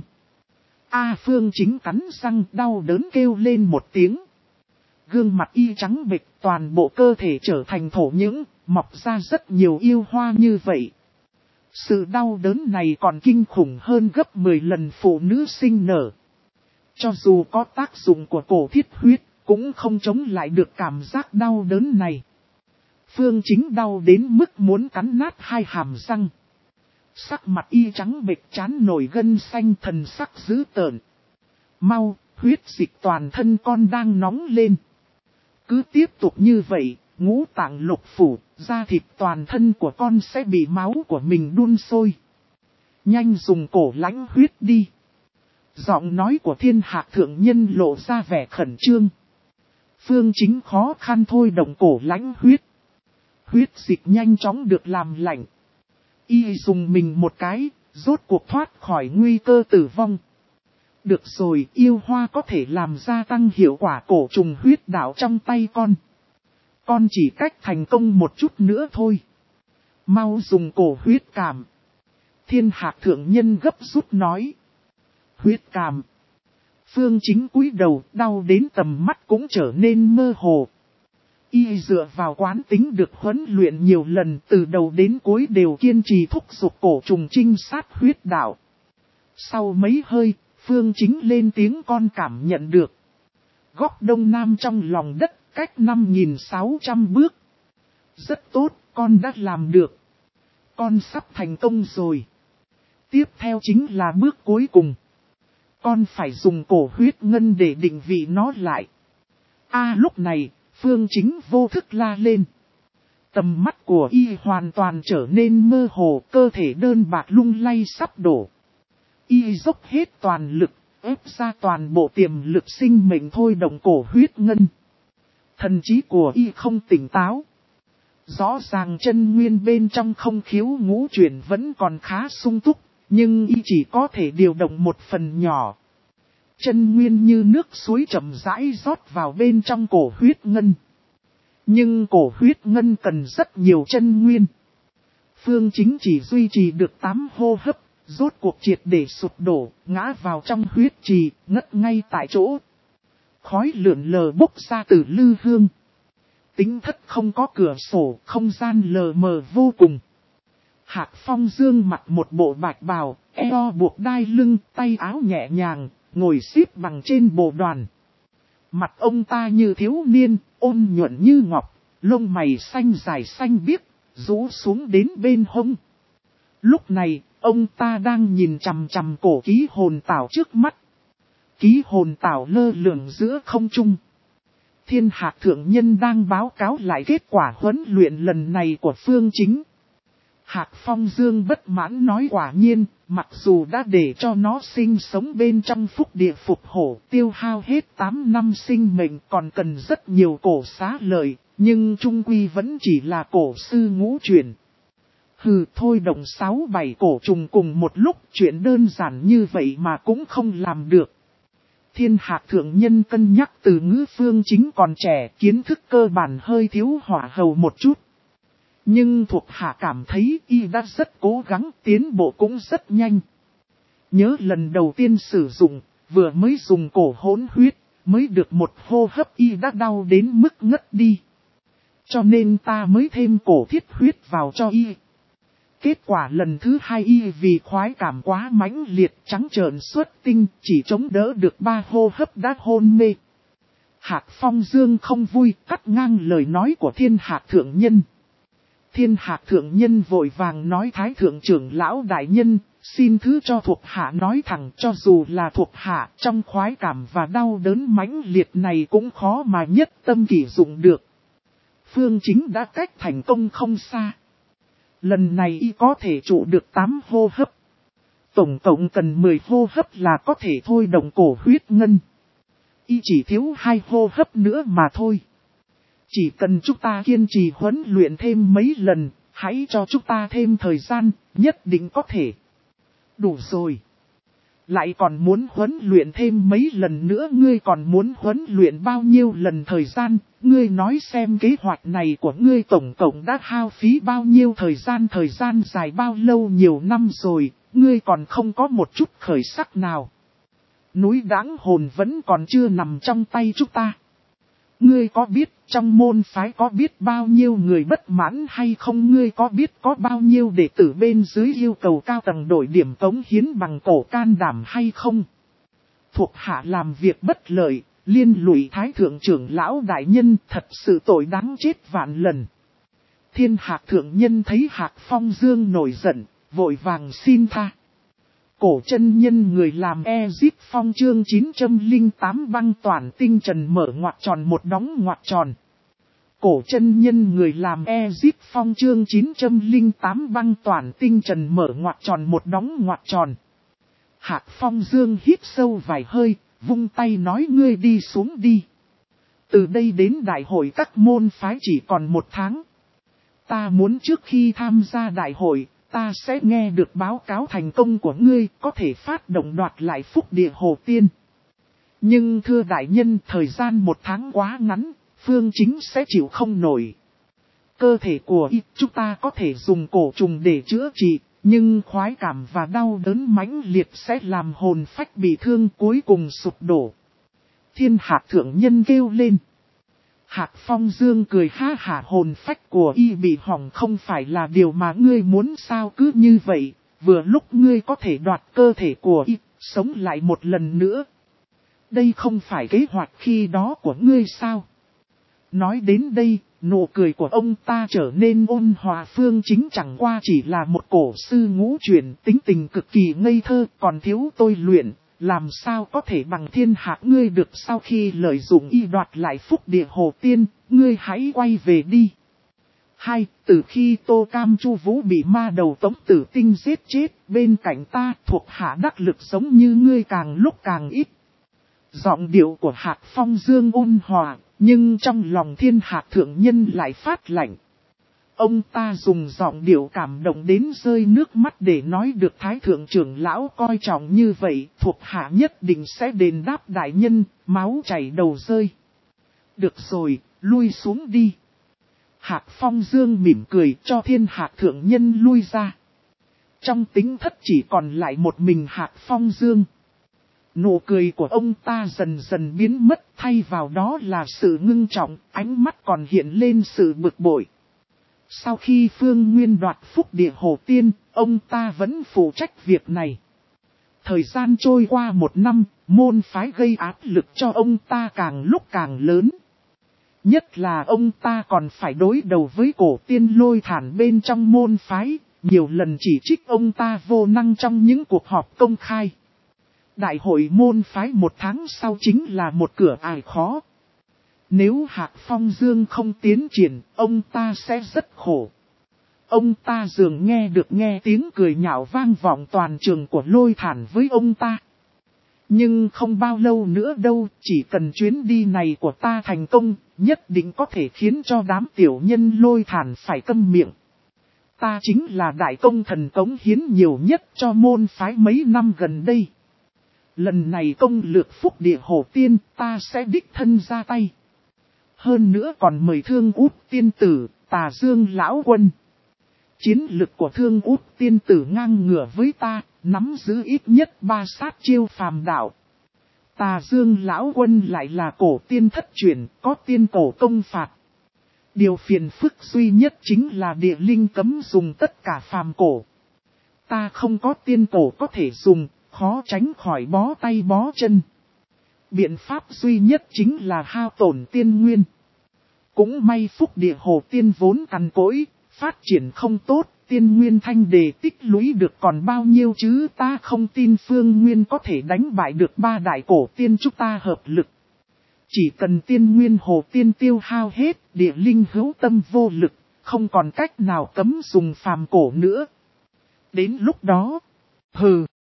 A Phương Chính cắn răng đau đớn kêu lên một tiếng. Gương mặt y trắng bệch, toàn bộ cơ thể trở thành thổ nhưỡng, mọc ra rất nhiều yêu hoa như vậy. Sự đau đớn này còn kinh khủng hơn gấp mười lần phụ nữ sinh nở. Cho dù có tác dụng của cổ thiết huyết, cũng không chống lại được cảm giác đau đớn này. Phương Chính đau đến mức muốn cắn nát hai hàm răng. Sắc mặt y trắng bệch chán nổi gân xanh, thần sắc dữ tợn. Mau, huyết dịch toàn thân con đang nóng lên. Cứ tiếp tục như vậy, ngũ tạng lục phủ, da thịt toàn thân của con sẽ bị máu của mình đun sôi. Nhanh dùng cổ lãnh huyết đi. Giọng nói của Thiên Hạc thượng nhân lộ ra vẻ khẩn trương. Phương Chính khó khăn thôi động cổ lãnh huyết. Huyết dịch nhanh chóng được làm lạnh. Y dùng mình một cái, rốt cuộc thoát khỏi nguy cơ tử vong. Được rồi, yêu hoa có thể làm gia tăng hiệu quả cổ trùng huyết đạo trong tay con. Con chỉ cách thành công một chút nữa thôi. Mau dùng cổ huyết cảm. Thiên Hạc thượng nhân gấp rút nói. Huyết cảm. Phương Chính cúi đầu, đau đến tầm mắt cũng trở nên mơ hồ. Y dựa vào quán tính được huấn luyện nhiều lần, từ đầu đến cuối đều kiên trì thúc giục cổ trùng trinh sát huyết đạo. Sau mấy hơi, Phương Chính lên tiếng con cảm nhận được. Góc đông nam trong lòng đất, cách năm nghìn sáu trăm bước. Rất tốt, con đã làm được. Con sắp thành công rồi. Tiếp theo chính là bước cuối cùng. Con phải dùng cổ huyết ngân để định vị nó lại. A lúc này, Phương Chính vô thức la lên. Tầm mắt của y hoàn toàn trở nên mơ hồ, cơ thể đơn bạc lung lay sắp đổ. Y dốc hết toàn lực, ép ra toàn bộ tiềm lực sinh mệnh thôi động cổ huyết ngân. Thần trí của y không tỉnh táo. Rõ ràng chân nguyên bên trong không khiếu ngũ chuyển vẫn còn khá sung túc, nhưng y chỉ có thể điều động một phần nhỏ. Chân nguyên như nước suối chậm rãi rót vào bên trong cổ huyết ngân. Nhưng cổ huyết ngân cần rất nhiều chân nguyên. Phương Chính chỉ duy trì được tám hô hấp, rốt cuộc triệt để sụp đổ, ngã vào trong huyết trì, ngất ngay tại chỗ. Khói lượn lờ bốc ra từ lư hương. Tính thất không có cửa sổ, không gian lờ mờ vô cùng. Hạc Phong Dương mặc một bộ bạch bào, eo buộc đai lưng, tay áo nhẹ nhàng, ngồi xếp bằng trên bồ đoàn. Mặt ông ta như thiếu niên, ôn nhuận như ngọc, lông mày xanh dài xanh biếc, rũ xuống đến bên hông. Lúc này, ông ta đang nhìn chằm chằm cổ ký hồn tảo trước mắt. Ký hồn tảo lơ lửng giữa không trung. Thiên Hạc thượng nhân đang báo cáo lại kết quả huấn luyện lần này của Phương Chính. Hạc Phong Dương bất mãn nói quả nhiên, mặc dù đã để cho nó sinh sống bên trong phúc địa phục hổ, tiêu hao hết tám năm sinh mệnh còn cần rất nhiều cổ xá lợi, nhưng trung quy vẫn chỉ là cổ sư ngũ chuyển. Hừ, thôi động sáu bảy cổ trùng cùng một lúc, chuyện đơn giản như vậy mà cũng không làm được. Thiên Hạc thượng nhân cân nhắc từ ngữ Phương Chính còn trẻ, kiến thức cơ bản hơi thiếu hỏa hầu một chút. Nhưng thuộc hạ cảm thấy y đã rất cố gắng, tiến bộ cũng rất nhanh. Nhớ lần đầu tiên sử dụng, vừa mới dùng cổ hỗn huyết, mới được một hô hấp y đã đau đến mức ngất đi. Cho nên ta mới thêm cổ thiết huyết vào cho y. Kết quả lần thứ hai y vì khoái cảm quá mãnh liệt trắng trợn xuất tinh, chỉ chống đỡ được ba hô hấp đã hôn mê. Hạc Phong Dương không vui, cắt ngang lời nói của Thiên Hạc thượng nhân. Thiên Hạc thượng nhân vội vàng nói Thái thượng trưởng lão đại nhân, xin thứ cho thuộc hạ nói thẳng, cho dù là thuộc hạ trong khoái cảm và đau đớn mãnh liệt này cũng khó mà nhất tâm kỷ dụng được. Phương Chính đã cách thành công không xa. Lần này y có thể trụ được tám hô hấp. Tổng cộng cần mười hô hấp là có thể thôi động cổ huyết ngân. Y chỉ thiếu hai hô hấp nữa mà thôi. Chỉ cần chúng ta kiên trì huấn luyện thêm mấy lần, hãy cho chúng ta thêm thời gian, nhất định có thể. Đủ rồi. Lại còn muốn huấn luyện thêm mấy lần nữa, ngươi còn muốn huấn luyện bao nhiêu lần thời gian, ngươi nói xem kế hoạch này của ngươi tổng cộng đã hao phí bao nhiêu thời gian, thời gian dài bao lâu, nhiều năm rồi, ngươi còn không có một chút khởi sắc nào. Núi Đãng Hồn vẫn còn chưa nằm trong tay chúng ta. Ngươi có biết trong môn phái có biết bao nhiêu người bất mãn hay không? Ngươi có biết có bao nhiêu đệ tử bên dưới yêu cầu cao tầng đổi điểm cống hiến bằng cổ can đảm hay không? Thuộc hạ làm việc bất lợi, liên lụy Thái Thượng trưởng lão đại nhân, thật sự tội đáng chết vạn lần. Thiên Hạc thượng nhân thấy Hạc Phong Dương nổi giận, vội vàng xin tha. Cổ chân nhân người làm Ezip Phong chương chín trăm lẻ tám băng toàn tinh trần mở ngoặc tròn một đóng ngoặc tròn. Cổ chân nhân người làm Ezip Phong chương chín trăm lẻ tám băng toàn tinh trần mở ngoặc tròn một đóng ngoặc tròn. Hạc Phong Dương hít sâu vài hơi, vung tay nói ngươi đi xuống đi. Từ đây đến đại hội các môn phái chỉ còn một tháng. Ta muốn trước khi tham gia đại hội, ta sẽ nghe được báo cáo thành công của ngươi, có thể phát động đoạt lại phúc địa Hồ Tiên. Nhưng thưa đại nhân, thời gian một tháng quá ngắn, Phương Chính sẽ chịu không nổi. Cơ thể của y chúng ta có thể dùng cổ trùng để chữa trị, nhưng khoái cảm và đau đớn mãnh liệt sẽ làm hồn phách bị thương cuối cùng sụp đổ. Thiên Hạc thượng nhân kêu lên. Hạc Phong Dương cười ha hả, hồn phách của y bị hỏng không phải là điều mà ngươi muốn sao? Cứ như vậy, vừa lúc ngươi có thể đoạt cơ thể của y, sống lại một lần nữa. Đây không phải kế hoạch khi đó của ngươi sao? Nói đến đây, nụ cười của ông ta trở nên ôn hòa. Phương Chính chẳng qua chỉ là một cổ sư ngũ chuyển, tính tình cực kỳ ngây thơ, còn thiếu tôi luyện. Làm sao có thể bằng Thiên Hạc ngươi được? Sau khi lợi dụng y đoạt lại phúc địa Hồ Tiên, ngươi hãy quay về đi. Hai, từ khi Tô Cam Chu Vũ bị ma đầu Tống Tử Tinh giết chết, bên cạnh ta thuộc hạ đắc lực giống như ngươi càng lúc càng ít. Giọng điệu của Hạc Phong Dương ôn hòa, nhưng trong lòng Thiên Hạc thượng nhân lại phát lạnh. Ông ta dùng giọng điệu cảm động đến rơi nước mắt để nói được Thái Thượng trưởng lão coi trọng như vậy, thuộc hạ nhất định sẽ đền đáp đại nhân, máu chảy đầu rơi. Được rồi, lui xuống đi. Hạc Phong Dương mỉm cười cho Thiên Hạc thượng nhân lui ra. Trong tính thất chỉ còn lại một mình Hạc Phong Dương. Nụ cười của ông ta dần dần biến mất, thay vào đó là sự ngưng trọng, ánh mắt còn hiện lên sự bực bội. Sau khi Phương Nguyên đoạt phúc địa Hồ Tiên, ông ta vẫn phụ trách việc này. Thời gian trôi qua một năm, môn phái gây áp lực cho ông ta càng lúc càng lớn. Nhất là ông ta còn phải đối đầu với cổ tiên Lôi Thản bên trong môn phái, nhiều lần chỉ trích ông ta vô năng trong những cuộc họp công khai. Đại hội môn phái một tháng sau chính là một cửa ải khó. Nếu Hạc Phong Dương không tiến triển, ông ta sẽ rất khổ. Ông ta dường nghe được nghe tiếng cười nhạo vang vọng toàn trường của Lôi Thản với ông ta. Nhưng không bao lâu nữa đâu, chỉ cần chuyến đi này của ta thành công, nhất định có thể khiến cho đám tiểu nhân Lôi Thản phải câm miệng. Ta chính là đại công thần cống hiến nhiều nhất cho môn phái mấy năm gần đây. Lần này công lược phúc địa Hồ Tiên, ta sẽ đích thân ra tay. Hơn nữa còn mời Thương Út tiên tử, Tà Dương lão quân. Chiến lực của Thương Út tiên tử ngang ngửa với ta, nắm giữ ít nhất ba sát chiêu phàm đạo. Tà Dương lão quân lại là cổ tiên thất truyền, có tiên cổ công phạt. Điều phiền phức duy nhất chính là địa linh cấm dùng tất cả phàm cổ. Ta không có tiên cổ có thể dùng, khó tránh khỏi bó tay bó chân. Biện pháp duy nhất chính là hao tổn tiên nguyên. Cũng may phúc địa Hồ Tiên vốn cằn cỗi, phát triển không tốt, tiên nguyên thanh đề tích lũy được còn bao nhiêu chứ, ta không tin Phương Nguyên có thể đánh bại được ba đại cổ tiên chúng ta hợp lực. Chỉ cần tiên nguyên Hồ Tiên tiêu hao hết, địa linh hữu tâm vô lực, không còn cách nào cấm dùng phàm cổ nữa. Đến lúc đó, hừ.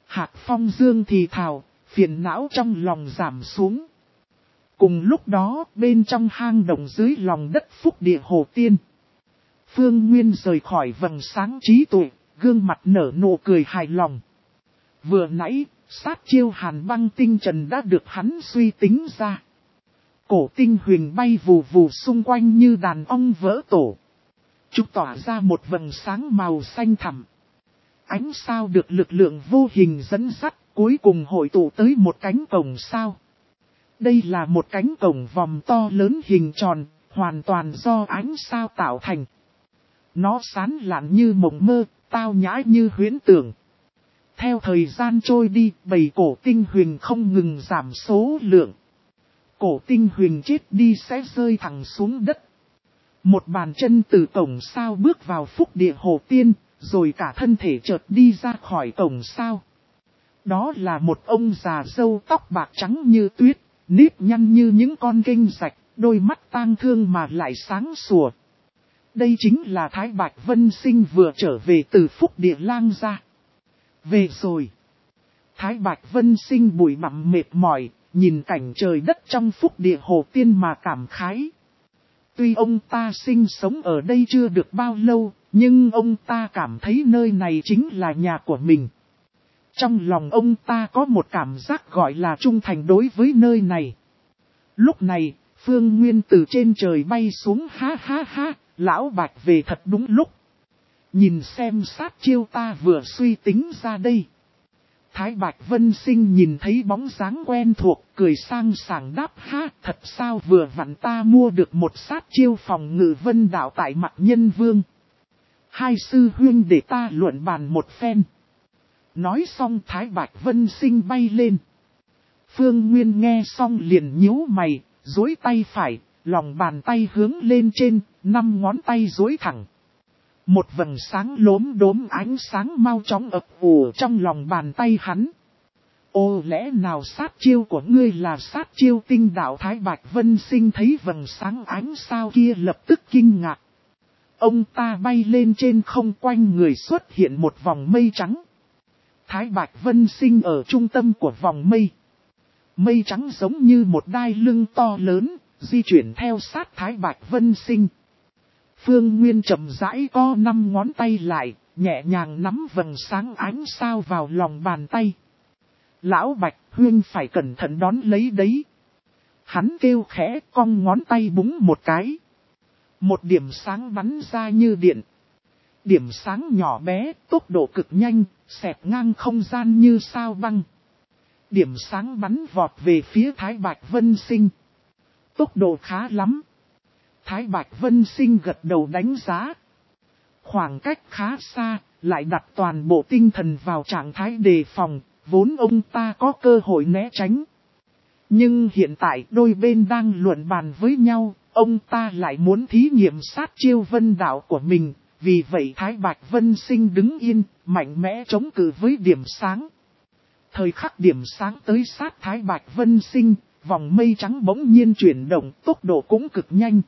Hạc Phong Dương thì thào, phiền não trong lòng giảm xuống. Cùng lúc đó, bên trong hang động dưới lòng đất phúc địa Hồ Tiên, Phương Nguyên rời khỏi vầng sáng trí tuệ, gương mặt nở nụ cười hài lòng. Vừa nãy, sát chiêu hàn băng tinh trần đã được hắn suy tính ra. Cổ tinh huyền bay vù vù xung quanh như đàn ong vỡ tổ. Chúng tỏa ra một vầng sáng màu xanh thẳm. Ánh sao được lực lượng vô hình dẫn dắt, cuối cùng hội tụ tới một cánh cổng sao. Đây là một cánh cổng vòm to lớn hình tròn, hoàn toàn do ánh sao tạo thành. Nó sán lạn như mộng mơ, tao nhã như huyễn tưởng. Theo thời gian trôi đi, bầy cổ tinh huyền không ngừng giảm số lượng. Cổ tinh huyền chết đi sẽ rơi thẳng xuống đất. Một bàn chân từ cổng sao bước vào phúc địa Hồ Tiên, rồi cả thân thể chợt đi ra khỏi cổng sao. Đó là một ông già râu tóc bạc trắng như tuyết, nếp nhăn như những con kênh rạch, đôi mắt tang thương mà lại sáng sủa. Đây chính là Thái Bạch Vân Sinh vừa trở về từ phúc địa lang gia. Về rồi. Thái Bạch Vân Sinh bụi bặm mệt mỏi, nhìn cảnh trời đất trong phúc địa Hồ Tiên mà cảm khái. Tuy ông ta sinh sống ở đây chưa được bao lâu, nhưng ông ta cảm thấy nơi này chính là nhà của mình. Trong lòng ông ta có một cảm giác gọi là trung thành đối với nơi này. Lúc này, Phương Nguyên từ trên trời bay xuống, ha ha ha, lão Bạch về thật đúng lúc. Nhìn xem sát chiêu ta vừa suy tính ra đây. Thái Bạch Vân Sinh nhìn thấy bóng dáng quen thuộc, cười sang sảng đáp, ha, thật sao vừa vặn ta mua được một sát chiêu phòng ngự vân đạo tại Mạc Nhân Vương. Hai sư huynh để ta luận bàn một phen. Nói xong Thái Bạch Vân Sinh bay lên. Phương Nguyên nghe xong liền nhíu mày, duỗi tay phải, lòng bàn tay hướng lên trên, năm ngón tay duỗi thẳng. Một vầng sáng lốm đốm ánh sáng mau chóng ập ùa trong lòng bàn tay hắn. Ô lẽ nào sát chiêu của ngươi là sát chiêu tinh đạo? Thái Bạch Vân Sinh thấy vầng sáng ánh sao kia lập tức kinh ngạc. Ông ta bay lên trên không, quanh người xuất hiện một vòng mây trắng. Thái Bạch Vân Sinh ở trung tâm của vòng mây. Mây trắng giống như một đai lưng to lớn, di chuyển theo sát Thái Bạch Vân Sinh. Phương Nguyên chậm rãi co năm ngón tay lại, nhẹ nhàng nắm vầng sáng ánh sao vào lòng bàn tay. Lão Bạch huynh phải cẩn thận đón lấy đấy. Hắn kêu khẽ, cong ngón tay búng một cái. Một điểm sáng bắn ra như điện. Điểm sáng nhỏ bé, tốc độ cực nhanh, xẹt ngang không gian như sao băng. Điểm sáng bắn vọt về phía Thái Bạch Vân Sinh. Tốc độ khá lắm. Thái Bạch Vân Sinh gật đầu đánh giá. Khoảng cách khá xa, lại đặt toàn bộ tinh thần vào trạng thái đề phòng, vốn ông ta có cơ hội né tránh. Nhưng hiện tại đôi bên đang luận bàn với nhau, ông ta lại muốn thí nghiệm sát chiêu vân đạo của mình, vì vậy Thái Bạch Vân Sinh đứng yên, mạnh mẽ chống cự với điểm sáng. Thời khắc điểm sáng tới sát Thái Bạch Vân Sinh, vòng mây trắng bỗng nhiên chuyển động, tốc độ cũng cực nhanh.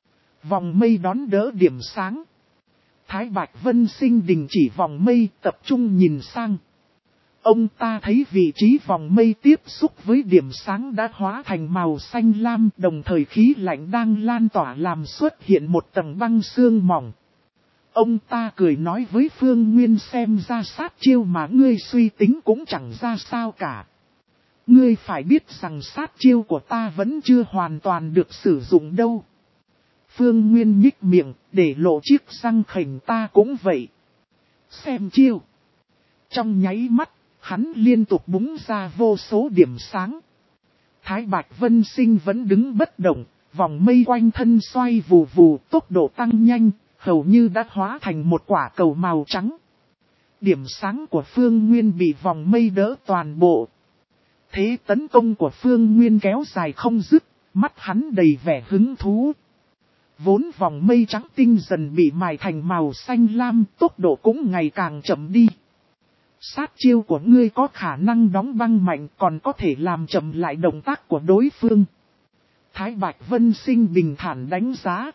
Vòng mây đón đỡ điểm sáng. Thái Bạch Vân Sinh đình chỉ vòng mây, tập trung nhìn sang. Ông ta thấy vị trí vòng mây tiếp xúc với điểm sáng đã hóa thành màu xanh lam, đồng thời khí lạnh đang lan tỏa làm xuất hiện một tầng băng sương mỏng. Ông ta cười nói với Phương Nguyên, xem ra sát chiêu mà ngươi suy tính cũng chẳng ra sao cả. Ngươi phải biết rằng sát chiêu của ta vẫn chưa hoàn toàn được sử dụng đâu. Phương Nguyên nhích miệng, để lộ chiếc răng khểnh, ta cũng vậy. Xem chiêu. Trong nháy mắt, hắn liên tục búng ra vô số điểm sáng. Thái Bạch Vân Sinh vẫn đứng bất động, vòng mây quanh thân xoay vù vù, tốc độ tăng nhanh, hầu như đã hóa thành một quả cầu màu trắng. Điểm sáng của Phương Nguyên bị vòng mây đỡ toàn bộ. Thế tấn công của Phương Nguyên kéo dài không dứt, mắt hắn đầy vẻ hứng thú. Vốn vòng mây trắng tinh dần bị mài thành màu xanh lam, tốc độ cũng ngày càng chậm đi. Sát chiêu của ngươi có khả năng đóng băng mạnh, còn có thể làm chậm lại động tác của đối phương. Thái Bạch Vân Sinh bình thản đánh giá.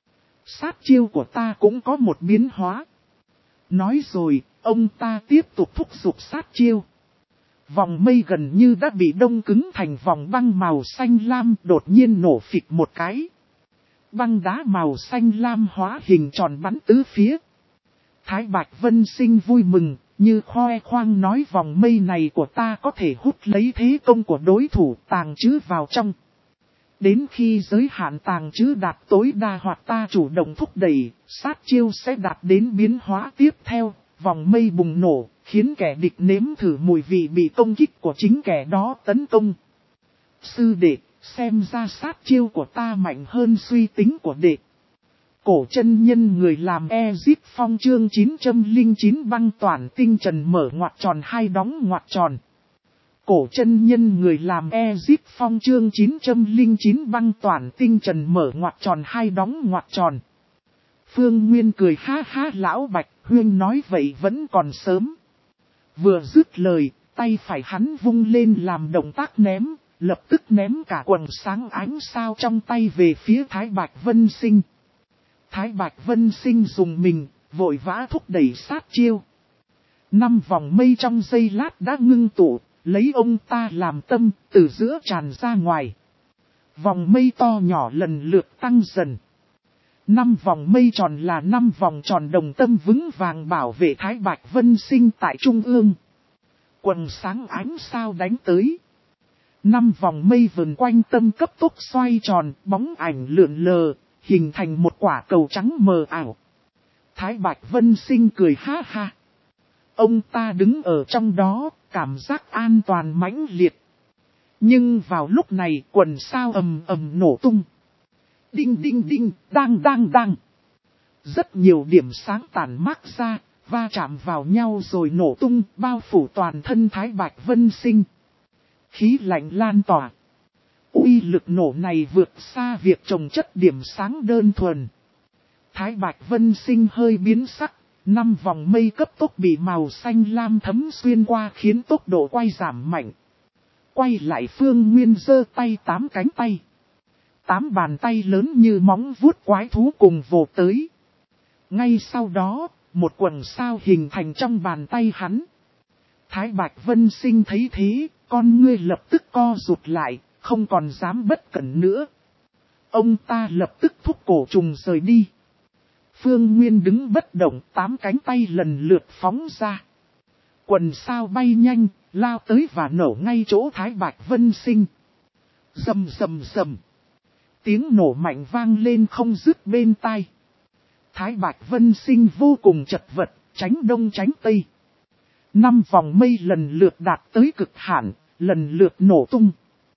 Sát chiêu của ta cũng có một biến hóa. Nói rồi, ông ta tiếp tục thúc giục sát chiêu. Vòng mây gần như đã bị đông cứng thành vòng băng màu xanh lam, đột nhiên nổ phịch một cái. Băng đá màu xanh lam hóa hình tròn bắn tứ phía. Thái Bạch Vân Sinh vui mừng, như khoe khoang nói vòng mây này của ta có thể hút lấy thế công của đối thủ tàng trữ vào trong. Đến khi giới hạn tàng trữ đạt tối đa hoặc ta chủ động thúc đẩy, sát chiêu sẽ đạt đến biến hóa tiếp theo, vòng mây bùng nổ, khiến kẻ địch nếm thử mùi vị bị công kích của chính kẻ đó tấn công. Sư đệ, xem ra sát chiêu của ta mạnh hơn suy tính của đệ. Cổ chân nhân người làm Ezip Phong chương chín trăm lẻ chín băng toàn tinh trần mở ngoặc tròn hai đóng ngoặc tròn. Cổ chân nhân người làm Ezip Phong chương chín trăm lẻ chín băng toàn tinh trần mở ngoặc tròn hai đóng ngoặc tròn. Phương Nguyên cười ha ha lão Bạch Huyên nói vậy vẫn còn sớm. Vừa dứt lời, tay phải hắn vung lên làm động tác ném, lập tức ném cả quần sáng ánh sao trong tay về phía Thái Bạch Vân Sinh. Thái Bạch Vân Sinh dùng mình, vội vã thúc đẩy sát chiêu. Năm vòng mây trong giây lát đã ngưng tụ, lấy ông ta làm tâm, từ giữa tràn ra ngoài. Vòng mây to nhỏ lần lượt tăng dần. Năm vòng mây tròn là năm vòng tròn đồng tâm vững vàng bảo vệ Thái Bạch Vân Sinh tại trung ương. Quần sáng ánh sao đánh tới. Năm vòng mây vần quanh tâm cấp tốc xoay tròn, bóng ảnh lượn lờ, hình thành một quả cầu trắng mờ ảo. Thái Bạch Vân Sinh cười ha ha. Ông ta đứng ở trong đó, cảm giác an toàn mãnh liệt. Nhưng vào lúc này quần sao ầm ầm nổ tung. Đinh đinh đinh, đang đang đang. Rất nhiều điểm sáng tản mát ra, va chạm vào nhau rồi nổ tung, bao phủ toàn thân Thái Bạch Vân Sinh. Khí lạnh lan tỏa. Uy lực nổ này vượt xa việc trồng chất điểm sáng đơn thuần. Thái Bạch Vân Sinh hơi biến sắc, năm vòng mây cấp tốc bị màu xanh lam thấm xuyên qua khiến tốc độ quay giảm mạnh. Quay lại Phương Nguyên giơ tay tám cánh tay. Tám bàn tay lớn như móng vuốt quái thú cùng vồ tới. Ngay sau đó, một quần sao hình thành trong bàn tay hắn. Thái Bạch Vân Sinh thấy thế, con ngươi lập tức co rụt lại, không còn dám bất cẩn nữa. Ông ta lập tức thúc cổ trùng rời đi. Phương Nguyên đứng bất động, tám cánh tay lần lượt phóng ra. Quần sao bay nhanh, lao tới và nổ ngay chỗ Thái Bạch Vân Sinh. Rầm rầm rầm. Tiếng nổ mạnh vang lên không dứt bên tai. Thái Bạch Vân Sinh vô cùng chật vật, tránh đông tránh tây. Năm vòng mây lần lượt đạt tới cực hạn, lần lượt nổ tung.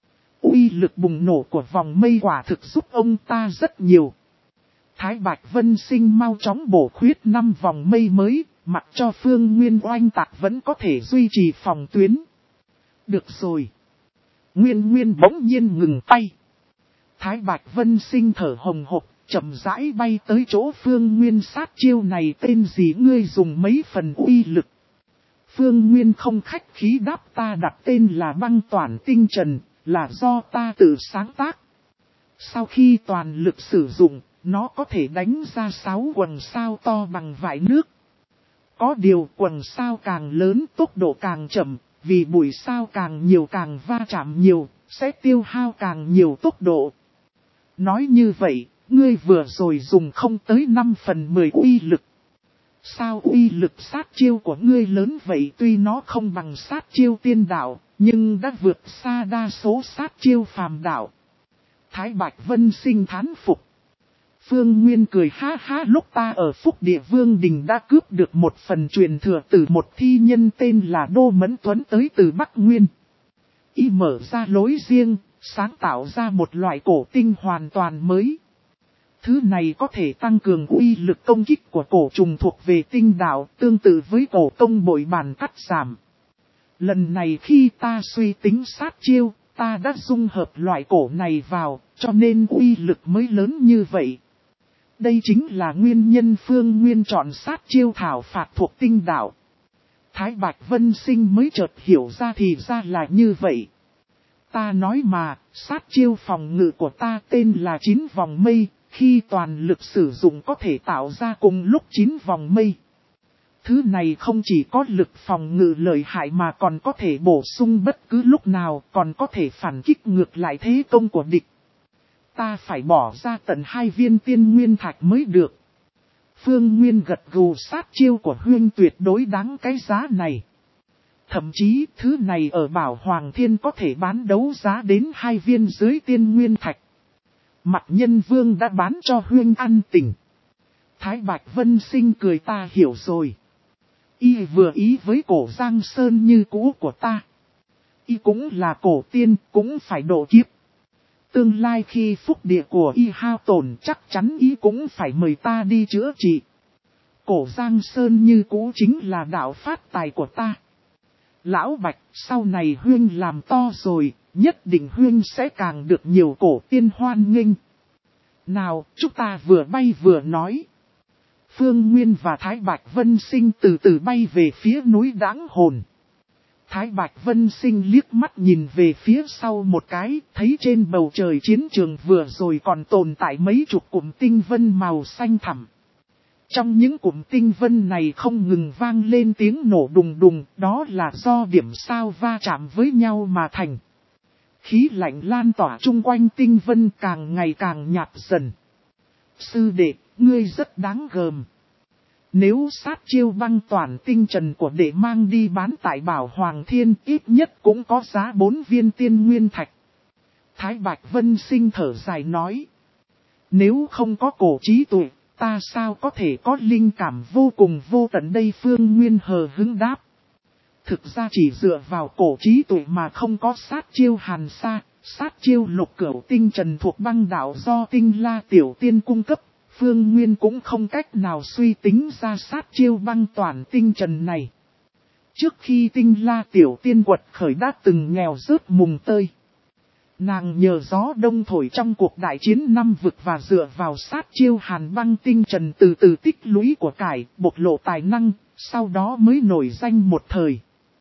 Uy lực bùng nổ của vòng mây quả thực giúp ông ta rất nhiều. Thái Bạch Vân Sinh mau chóng bổ khuyết năm vòng mây mới, mặc cho Phương Nguyên oanh tạc vẫn có thể duy trì phòng tuyến. Được rồi. Nguyên Nguyên bỗng nhiên ngừng tay. Thái Bạch Vân Sinh thở hồng hộc, chậm rãi bay tới chỗ Phương Nguyên sát chiêu này tên gì ngươi dùng mấy phần uy lực. Phương Nguyên không khách khí đáp ta đặt tên là băng toàn tinh trần, là do ta tự sáng tác. Sau khi toàn lực sử dụng, nó có thể đánh ra sáu quần sao to bằng vải nước. Có điều quần sao càng lớn tốc độ càng chậm, vì bụi sao càng nhiều càng va chạm nhiều, sẽ tiêu hao càng nhiều tốc độ. Nói như vậy, ngươi vừa rồi dùng không tới năm phần mười uy lực. Sao uy lực sát chiêu của ngươi lớn vậy tuy nó không bằng sát chiêu tiên đạo, nhưng đã vượt xa đa số sát chiêu phàm đạo. Thái Bạch Vân Sinh thán phục. Phương Nguyên cười ha ha lúc ta ở Phúc Địa Vương Đình đã cướp được một phần truyền thừa từ một thi nhân tên là Đô Mẫn Tuấn tới từ Bắc Nguyên. Y mở ra lối riêng, sáng tạo ra một loại cổ tinh hoàn toàn mới. Thứ này có thể tăng cường uy lực công kích của cổ trùng thuộc về tinh đạo, tương tự với cổ công bội bàn cắt giảm. Lần này khi ta suy tính sát chiêu, ta đã dung hợp loại cổ này vào, cho nên uy lực mới lớn như vậy. Đây chính là nguyên nhân Phương Nguyên chọn sát chiêu thảo phạt thuộc tinh đạo. Thái Bạch Vân Sinh mới chợt hiểu ra thì ra là như vậy. Ta nói mà, sát chiêu phòng ngự của ta tên là chín vòng mây, khi toàn lực sử dụng có thể tạo ra cùng lúc chín vòng mây. Thứ này không chỉ có lực phòng ngự lợi hại mà còn có thể bổ sung bất cứ lúc nào, còn có thể phản kích ngược lại thế công của địch. Ta phải bỏ ra tận hai viên tiên nguyên thạch mới được. Phương Nguyên gật gù, sát chiêu của Huyên tuyệt đối đáng cái giá này. Thậm chí thứ này ở Bảo Hoàng Thiên có thể bán đấu giá đến hai viên dưới tiên nguyên thạch. Mặt Nhân Vương đã bán cho Huyên ăn tình. Thái Bạch Vân Sinh cười, ta hiểu rồi. Y vừa ý với cổ Giang Sơn như cũ của ta. Y cũng là cổ tiên, cũng phải độ kiếp. Tương lai khi phúc địa của Y hao tổn chắc chắn Y cũng phải mời ta đi chữa trị. Cổ Giang Sơn như cũ chính là đạo phát tài của ta. Lão Bạch, sau này Huyên làm to rồi, nhất định Huyên sẽ càng được nhiều cổ tiên hoan nghênh. Nào, chúng ta vừa bay vừa nói. Phương Nguyên và Thái Bạch Vân Sinh từ từ bay về phía núi Đáng Hồn. Thái Bạch Vân Sinh liếc mắt nhìn về phía sau một cái, thấy trên bầu trời chiến trường vừa rồi còn tồn tại mấy chục cụm tinh vân màu xanh thẳm. Trong những cụm tinh vân này không ngừng vang lên tiếng nổ đùng đùng, đó là do điểm sao va chạm với nhau mà thành. Khí lạnh lan tỏa chung quanh tinh vân càng ngày càng nhạt dần. Sư đệ, ngươi rất đáng gờm. Nếu sát chiêu băng toàn tinh trần của đệ mang đi bán tại Bảo Hoàng Thiên, ít nhất cũng có giá bốn viên tiên nguyên thạch. Thái Bạch Vân Sinh thở dài nói. Nếu không có cổ trí tuệ, ta sao có thể có linh cảm vô cùng vô tận đây? Phương Nguyên hờ hững đáp. Thực ra chỉ dựa vào cổ trí tuệ mà không có sát chiêu hàn sa, sát chiêu lục cửu tinh trần thuộc băng đạo do Tinh La Tiểu Tiên cung cấp. Phương Nguyên cũng không cách nào suy tính ra sát chiêu băng toàn tinh trần này. Trước khi Tinh La Tiểu Tiên quật khởi đã từng nghèo rớt mùng tơi. Nàng nhờ gió đông thổi trong cuộc đại chiến năm vực và dựa vào sát chiêu hàn băng tinh trần từ từ tích lũy của cải, bộc lộ tài năng, sau đó mới nổi danh một thời.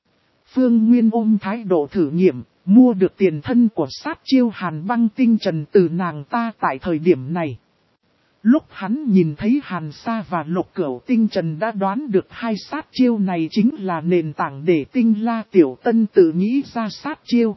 Phương Nguyên ôm thái độ thử nghiệm, mua được tiền thân của sát chiêu hàn băng tinh trần từ nàng ta tại thời điểm này. Lúc hắn nhìn thấy hàn sa và lục cửu tinh trần đã đoán được hai sát chiêu này chính là nền tảng để Tinh La Tiểu Tân tự nghĩ ra sát chiêu.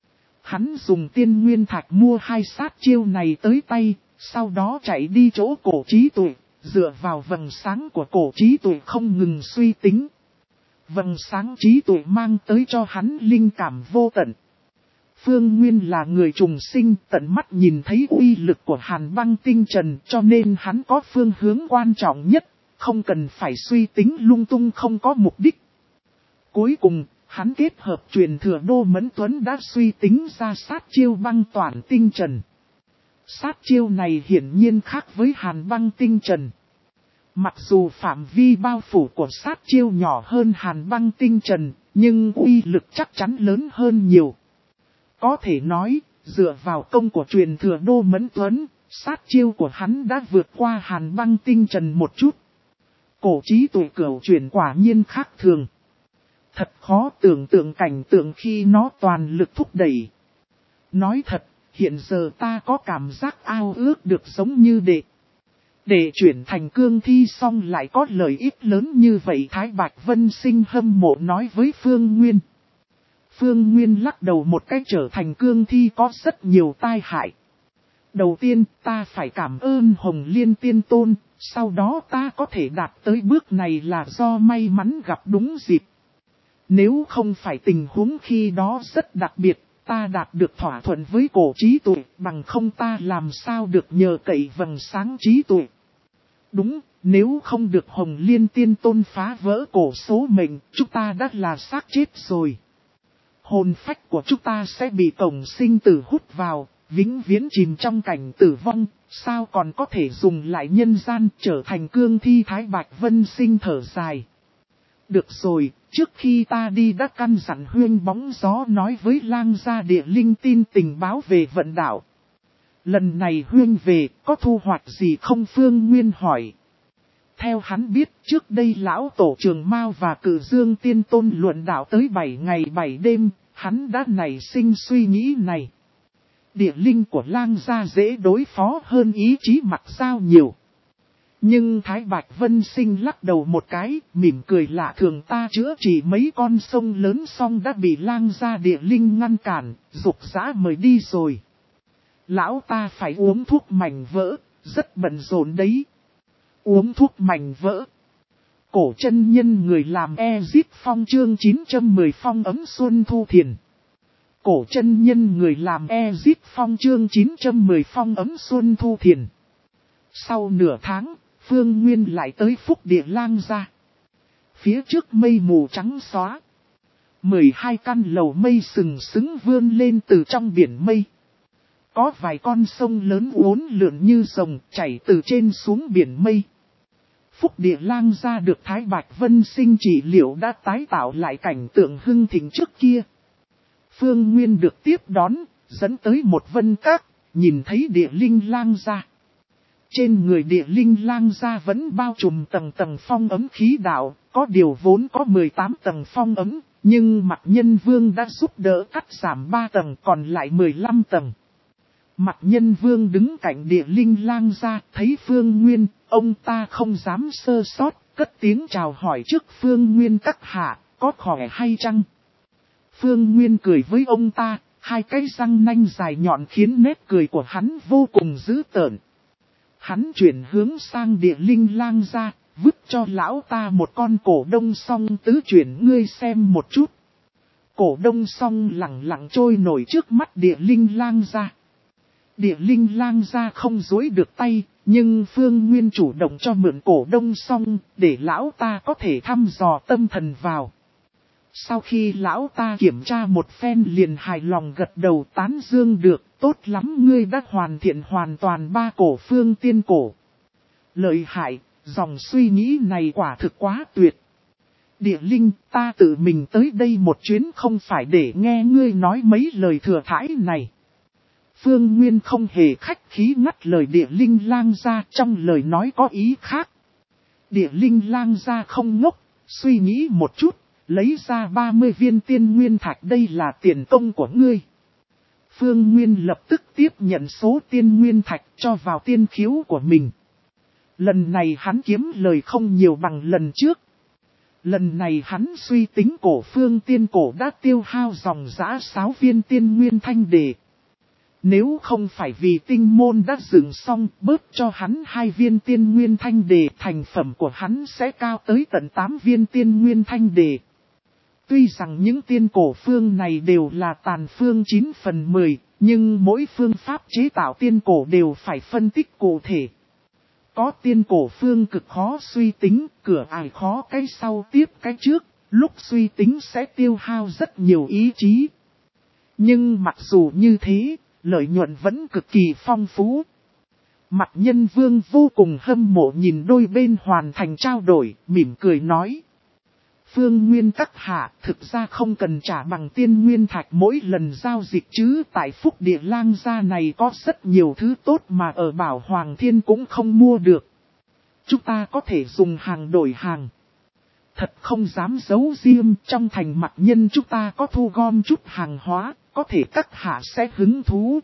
Hắn dùng tiên nguyên thạch mua hai sát chiêu này tới tay, sau đó chạy đi chỗ cổ trí tuệ, dựa vào vầng sáng của cổ trí tuệ không ngừng suy tính. Vầng sáng trí tuệ mang tới cho hắn linh cảm vô tận. Phương Nguyên là người trùng sinh, tận mắt nhìn thấy uy lực của hàn băng tinh trần, cho nên hắn có phương hướng quan trọng nhất, không cần phải suy tính lung tung không có mục đích. Cuối cùng, hắn kết hợp truyền thừa Đô Mẫn Tuấn đã suy tính ra sát chiêu băng toàn tinh trần. Sát chiêu này hiển nhiên khác với hàn băng tinh trần. Mặc dù phạm vi bao phủ của sát chiêu nhỏ hơn hàn băng tinh trần, nhưng uy lực chắc chắn lớn hơn nhiều. Có thể nói, dựa vào công của truyền thừa Đô Mẫn Tuấn, sát chiêu của hắn đã vượt qua hàn băng tinh trần một chút. Cổ trí tuệ cửu chuyển quả nhiên khác thường. Thật khó tưởng tượng cảnh tượng khi nó toàn lực thúc đẩy. Nói thật, hiện giờ ta có cảm giác ao ước được giống như đệ. Để chuyển thành cương thi xong lại có lợi ích lớn như vậy. Thái Bạch Vân Sinh hâm mộ nói với Phương Nguyên. Phương Nguyên lắc đầu một cách, trở thành cương thi có rất nhiều tai hại. Đầu tiên ta phải cảm ơn Hồng Liên Tiên Tôn, sau đó ta có thể đạt tới bước này là do may mắn gặp đúng dịp. Nếu không phải tình huống khi đó rất đặc biệt, ta đạt được thỏa thuận với cổ trí tuệ, bằng không ta làm sao được nhờ cậy vầng sáng trí tuệ. Đúng, nếu không được Hồng Liên Tiên Tôn phá vỡ cổ số mệnh, chúng ta đã là xác chết rồi. Hồn phách của chúng ta sẽ bị tổng sinh tử hút vào, vĩnh viễn chìm trong cảnh tử vong, sao còn có thể dùng lại nhân gian trở thành cương thi? Thái Bạch Vân Sinh thở dài. Được rồi, trước khi ta đi đã căn dặn Huyên bóng gió nói với lang gia địa linh tin tình báo về vận đảo. Lần này Huyên về, có thu hoạch gì không? Phương Nguyên hỏi. Theo hắn biết, trước đây lão tổ Trường Mao và Cử Dương Tiên Tôn luận đạo tới bảy ngày bảy đêm, hắn đã nảy sinh suy nghĩ này. Địa linh của lang gia dễ đối phó hơn ý chí Mặc Giao nhiều. Nhưng Thái Bạch Vân Sinh lắc đầu một cái, mỉm cười lạ thường, ta chữa trị mấy con sông lớn xong đã bị lang gia địa linh ngăn cản, dục dã mời đi rồi. Lão ta phải uống thuốc mảnh vỡ, rất bận rộn đấy. Uống thuốc mảnh vỡ. Cổ chân nhân người làm Ezip Phong chương chín trăm mười phong ấm Xuân Thu Thiền. Cổ chân nhân người làm Ezip Phong chương chín trăm mười phong ấm Xuân Thu Thiền. Sau nửa tháng, Phương Nguyên lại tới Phúc Địa Lang gia. Phía trước mây mù trắng xóa. mười hai căn lầu mây sừng sững vươn lên từ trong biển mây. Có vài con sông lớn uốn lượn như rồng chảy từ trên xuống biển mây. Phúc Địa Lang gia được Thái Bạch Vân Sinh trị liệu đã tái tạo lại cảnh tượng hưng thịnh trước kia. Phương Nguyên được tiếp đón, dẫn tới một vân các, nhìn thấy Địa Linh Lang gia. Trên người Địa Linh Lang gia vẫn bao trùm tầng tầng phong ấm khí đạo, có điều vốn có mười tám tầng phong ấm, nhưng Mạc Nhân Vương đã giúp đỡ cắt giảm ba tầng còn lại mười lăm tầng. Mạc Nhân Vương đứng cạnh Địa Linh Lang gia, thấy Phương Nguyên, ông ta không dám sơ sót, cất tiếng chào hỏi trước Phương Nguyên các hạ, có khỏe hay chăng? Phương Nguyên cười với ông ta, hai cái răng nanh dài nhọn khiến nét cười của hắn vô cùng dữ tợn. Hắn chuyển hướng sang Địa Linh Lang gia, vứt cho lão ta một con cổ đông song tứ chuyển, ngươi xem một chút. Cổ đông song lặng lặng trôi nổi trước mắt Địa Linh Lang gia. Địa Linh Lang gia không dối được tay, nhưng Phương Nguyên chủ động cho mượn cổ đông song, để lão ta có thể thăm dò tâm thần vào. Sau khi lão ta kiểm tra một phen liền hài lòng gật đầu tán dương được, tốt lắm, ngươi đã hoàn thiện hoàn toàn ba cổ phương tiên cổ. Lợi hại, dòng suy nghĩ này quả thực quá tuyệt. Địa Linh, ta tự mình tới đây một chuyến không phải để nghe ngươi nói mấy lời thừa thãi này. Phương Nguyên không hề khách khí ngắt lời Địa Linh Lang gia, trong lời nói có ý khác. Địa Linh Lang gia không ngốc, suy nghĩ một chút, lấy ra ba mươi viên tiên nguyên thạch, đây là tiền công của ngươi. Phương Nguyên lập tức tiếp nhận số tiên nguyên thạch cho vào tiên khiếu của mình. Lần này hắn kiếm lời không nhiều bằng lần trước. Lần này hắn suy tính cổ phương tiên cổ đã tiêu hao dòng dã sáu viên tiên nguyên thanh đề. Nếu không phải vì tinh môn đã dựng xong, bớt cho hắn hai viên tiên nguyên thanh đề, thành phẩm của hắn sẽ cao tới tận tám viên tiên nguyên thanh đề. Tuy rằng những tiên cổ phương này đều là tàn phương chín phần mười, nhưng mỗi phương pháp chế tạo tiên cổ đều phải phân tích cụ thể. Có tiên cổ phương cực khó suy tính, cửa ải khó cái sau tiếp cái trước, lúc suy tính sẽ tiêu hao rất nhiều ý chí. Nhưng mặc dù như thế, lợi nhuận vẫn cực kỳ phong phú. Mạc Nhân Vương vô cùng hâm mộ nhìn đôi bên hoàn thành trao đổi, mỉm cười nói. Phương Nguyên các hạ thực ra không cần trả bằng tiên nguyên thạch mỗi lần giao dịch chứ, tại Phúc Địa Lang gia này có rất nhiều thứ tốt mà ở Bảo Hoàng Thiên cũng không mua được. Chúng ta có thể dùng hàng đổi hàng. Thật không dám giấu riêng, trong thành Mạc Nhân chúng ta có thu gom chút hàng hóa, có thể các hạ sẽ hứng thú.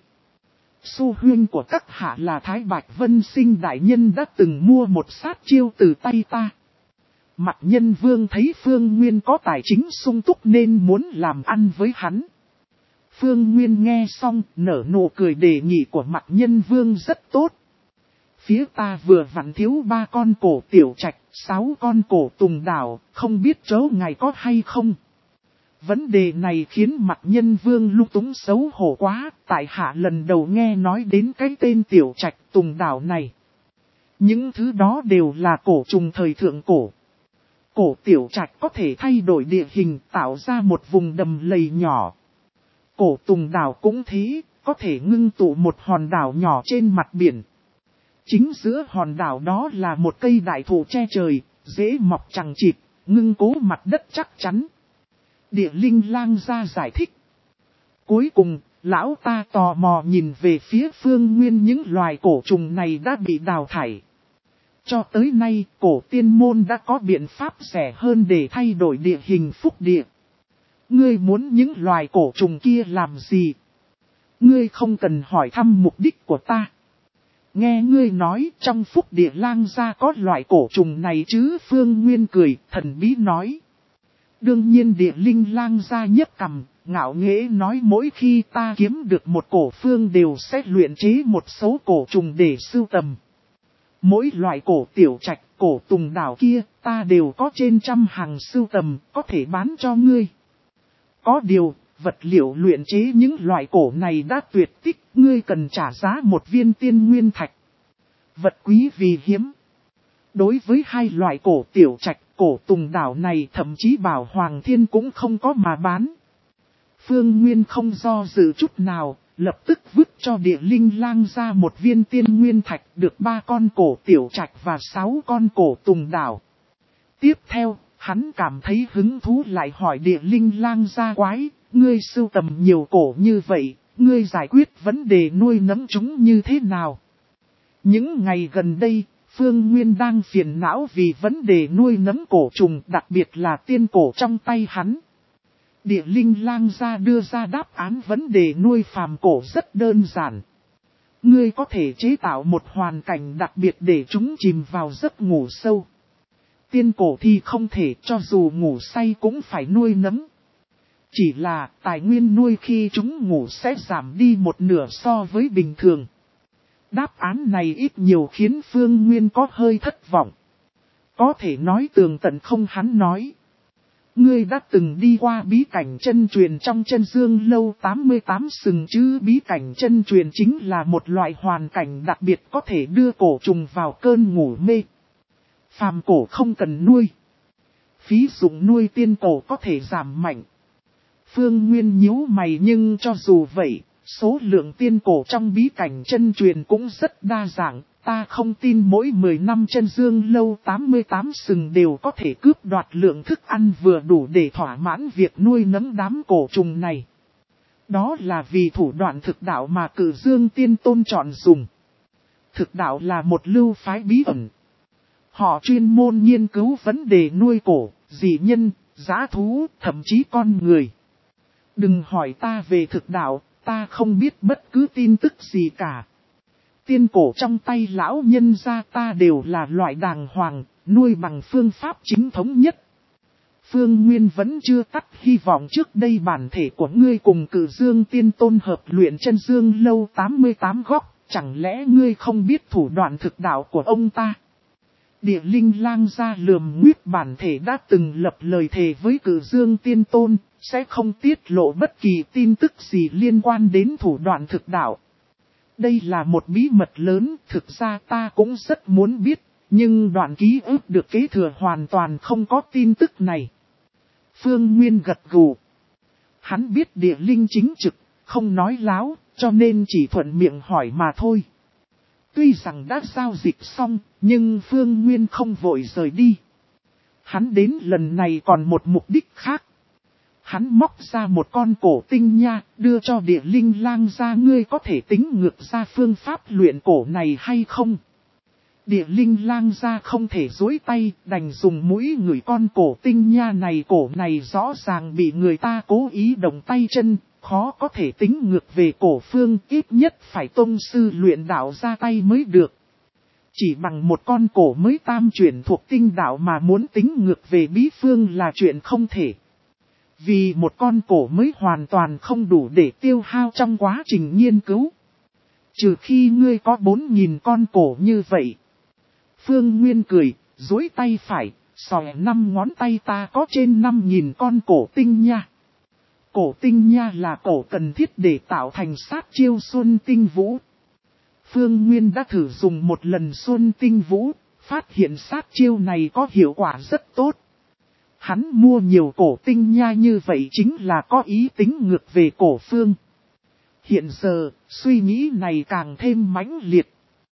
Xu huyên của các hạ là Thái Bạch Vân Sinh đại nhân đã từng mua một sát chiêu từ tay ta. Mạc Nhân Vương thấy Phương Nguyên có tài chính sung túc nên muốn làm ăn với hắn. Phương Nguyên nghe xong nở nụ cười, đề nghị của Mạc Nhân Vương rất tốt. Phía ta vừa vặn thiếu ba con cổ tiểu trạch, sáu con cổ tùng đảo, không biết chỗ ngài có hay không. Vấn đề này khiến Mạc Nhân Vương lung túng xấu hổ quá, tại hạ lần đầu nghe nói đến cái tên tiểu trạch tùng đảo này. Những thứ đó đều là cổ trùng thời thượng cổ. Cổ tiểu trạch có thể thay đổi địa hình, tạo ra một vùng đầm lầy nhỏ. Cổ tùng đảo cũng thế, có thể ngưng tụ một hòn đảo nhỏ trên mặt biển. Chính giữa hòn đảo đó là một cây đại thụ che trời, dễ mọc chằng chịt, ngưng cố mặt đất chắc chắn. Địa Linh Lang gia giải thích. Cuối cùng, lão ta tò mò nhìn về phía Phương Nguyên, những loài cổ trùng này đã bị đào thải. Cho tới nay, cổ tiên môn đã có biện pháp rẻ hơn để thay đổi địa hình phúc địa. Ngươi muốn những loài cổ trùng kia làm gì? Ngươi không cần hỏi thăm mục đích của ta. Nghe ngươi nói trong Phúc Địa Lang gia có loại cổ trùng này chứ? Phương Nguyên cười, thần bí nói. Đương nhiên Địa Linh Lang gia nhấc cằm, ngạo nghễ nói mỗi khi ta kiếm được một cổ phương đều sẽ luyện chế một số cổ trùng để sưu tầm. Mỗi loại cổ tiểu trạch, cổ tùng đảo kia, ta đều có trên trăm hàng sưu tầm, có thể bán cho ngươi. Có điều, vật liệu luyện chế những loại cổ này đã tuyệt tích, ngươi cần trả giá một viên tiên nguyên thạch. Vật quý vì hiếm. Đối với hai loại cổ tiểu trạch, cổ tùng đảo này thậm chí Bảo Hoàng Thiên cũng không có mà bán. Phương Nguyên không do dự chút nào, lập tức vứt cho Địa Linh Lang ra một viên tiên nguyên thạch được ba con cổ tiểu trạch và sáu con cổ tùng đảo. Tiếp theo, hắn cảm thấy hứng thú lại hỏi Địa Linh Lang ra quái, ngươi sưu tầm nhiều cổ như vậy, ngươi giải quyết vấn đề nuôi nấng chúng như thế nào? Những ngày gần đây, Phương Nguyên đang phiền não vì vấn đề nuôi nấng cổ trùng, đặc biệt là tiên cổ trong tay hắn. Địa Linh Lang gia đưa ra đáp án vấn đề nuôi phàm cổ rất đơn giản. Ngươi có thể chế tạo một hoàn cảnh đặc biệt để chúng chìm vào giấc ngủ sâu. Tiên cổ thì không thể, cho dù ngủ say cũng phải nuôi nấng. Chỉ là tài nguyên nuôi khi chúng ngủ sẽ giảm đi một nửa so với bình thường. Đáp án này ít nhiều khiến Phương Nguyên có hơi thất vọng. Có thể nói tường tận không? Hắn nói. Ngươi đã từng đi qua bí cảnh chân truyền trong Chân Dương Lâu tám mươi tám sừng chứ? Bí cảnh chân truyền chính là một loại hoàn cảnh đặc biệt có thể đưa cổ trùng vào cơn ngủ mê. Phàm cổ không cần nuôi. Phí dụng nuôi tiên cổ có thể giảm mạnh. Phương Nguyên nhíu mày, nhưng cho dù vậy, số lượng tiên cổ trong bí cảnh chân truyền cũng rất đa dạng. Ta không tin mỗi mười năm Chân Dương Lâu tám mươi tám sừng đều có thể cướp đoạt lượng thức ăn vừa đủ để thỏa mãn việc nuôi nấng đám cổ trùng này. Đó là vì thủ đoạn thực đạo mà Cử Dương Tiên Tôn chọn dùng. Thực đạo là một lưu phái bí ẩn. Họ chuyên môn nghiên cứu vấn đề nuôi cổ, dị nhân, dã thú, thậm chí con người. Đừng hỏi ta về thực đạo, ta không biết bất cứ tin tức gì cả. Tiên cổ trong tay lão nhân gia ta đều là loại đàng hoàng, nuôi bằng phương pháp chính thống nhất. Phương Nguyên vẫn chưa tắt hy vọng trước đây bản thể của ngươi cùng Cử Dương Tiên Tôn hợp luyện Chân Dương Lâu tám mươi tám góc, chẳng lẽ ngươi không biết thủ đoạn thực đạo của ông ta? Địa Linh Lang gia lườm nguyết bản thể đã từng lập lời thề với Cử Dương Tiên Tôn, sẽ không tiết lộ bất kỳ tin tức gì liên quan đến thủ đoạn thực đạo. Đây là một bí mật lớn, thực ra ta cũng rất muốn biết, nhưng đoạn ký ức được kế thừa hoàn toàn không có tin tức này. Phương Nguyên gật gù. Hắn biết Địa Linh chính trực, không nói láo, cho nên chỉ thuận miệng hỏi mà thôi. Tuy rằng đã giao dịch xong, nhưng Phương Nguyên không vội rời đi. Hắn đến lần này còn một mục đích khác. Hắn móc ra một con cổ tinh nha, đưa cho Địa Linh Lang ra. Ngươi có thể tính ngược ra phương pháp luyện cổ này hay không? Địa Linh Lang ra không thể dối tay, đành dùng mũi ngửi con cổ tinh nha này. Cổ này rõ ràng bị người ta cố ý động tay chân, khó có thể tính ngược về cổ phương, ít nhất phải tông sư luyện đạo ra tay mới được. Chỉ bằng một con cổ mới tam chuyển thuộc tinh đạo mà muốn tính ngược về bí phương là chuyện không thể. Vì một con cổ mới hoàn toàn không đủ để tiêu hao trong quá trình nghiên cứu. Trừ khi ngươi có bốn nghìn con cổ như vậy. Phương Nguyên cười, duỗi tay phải, xòe năm ngón tay ta có trên năm nghìn con cổ tinh nha. Cổ tinh nha là cổ cần thiết để tạo thành sát chiêu Xuân Tinh Vũ. Phương Nguyên đã thử dùng một lần Xuân Tinh Vũ, phát hiện sát chiêu này có hiệu quả rất tốt. Hắn mua nhiều cổ tinh nha như vậy chính là có ý tính ngược về cổ phương. Hiện giờ, suy nghĩ này càng thêm mãnh liệt.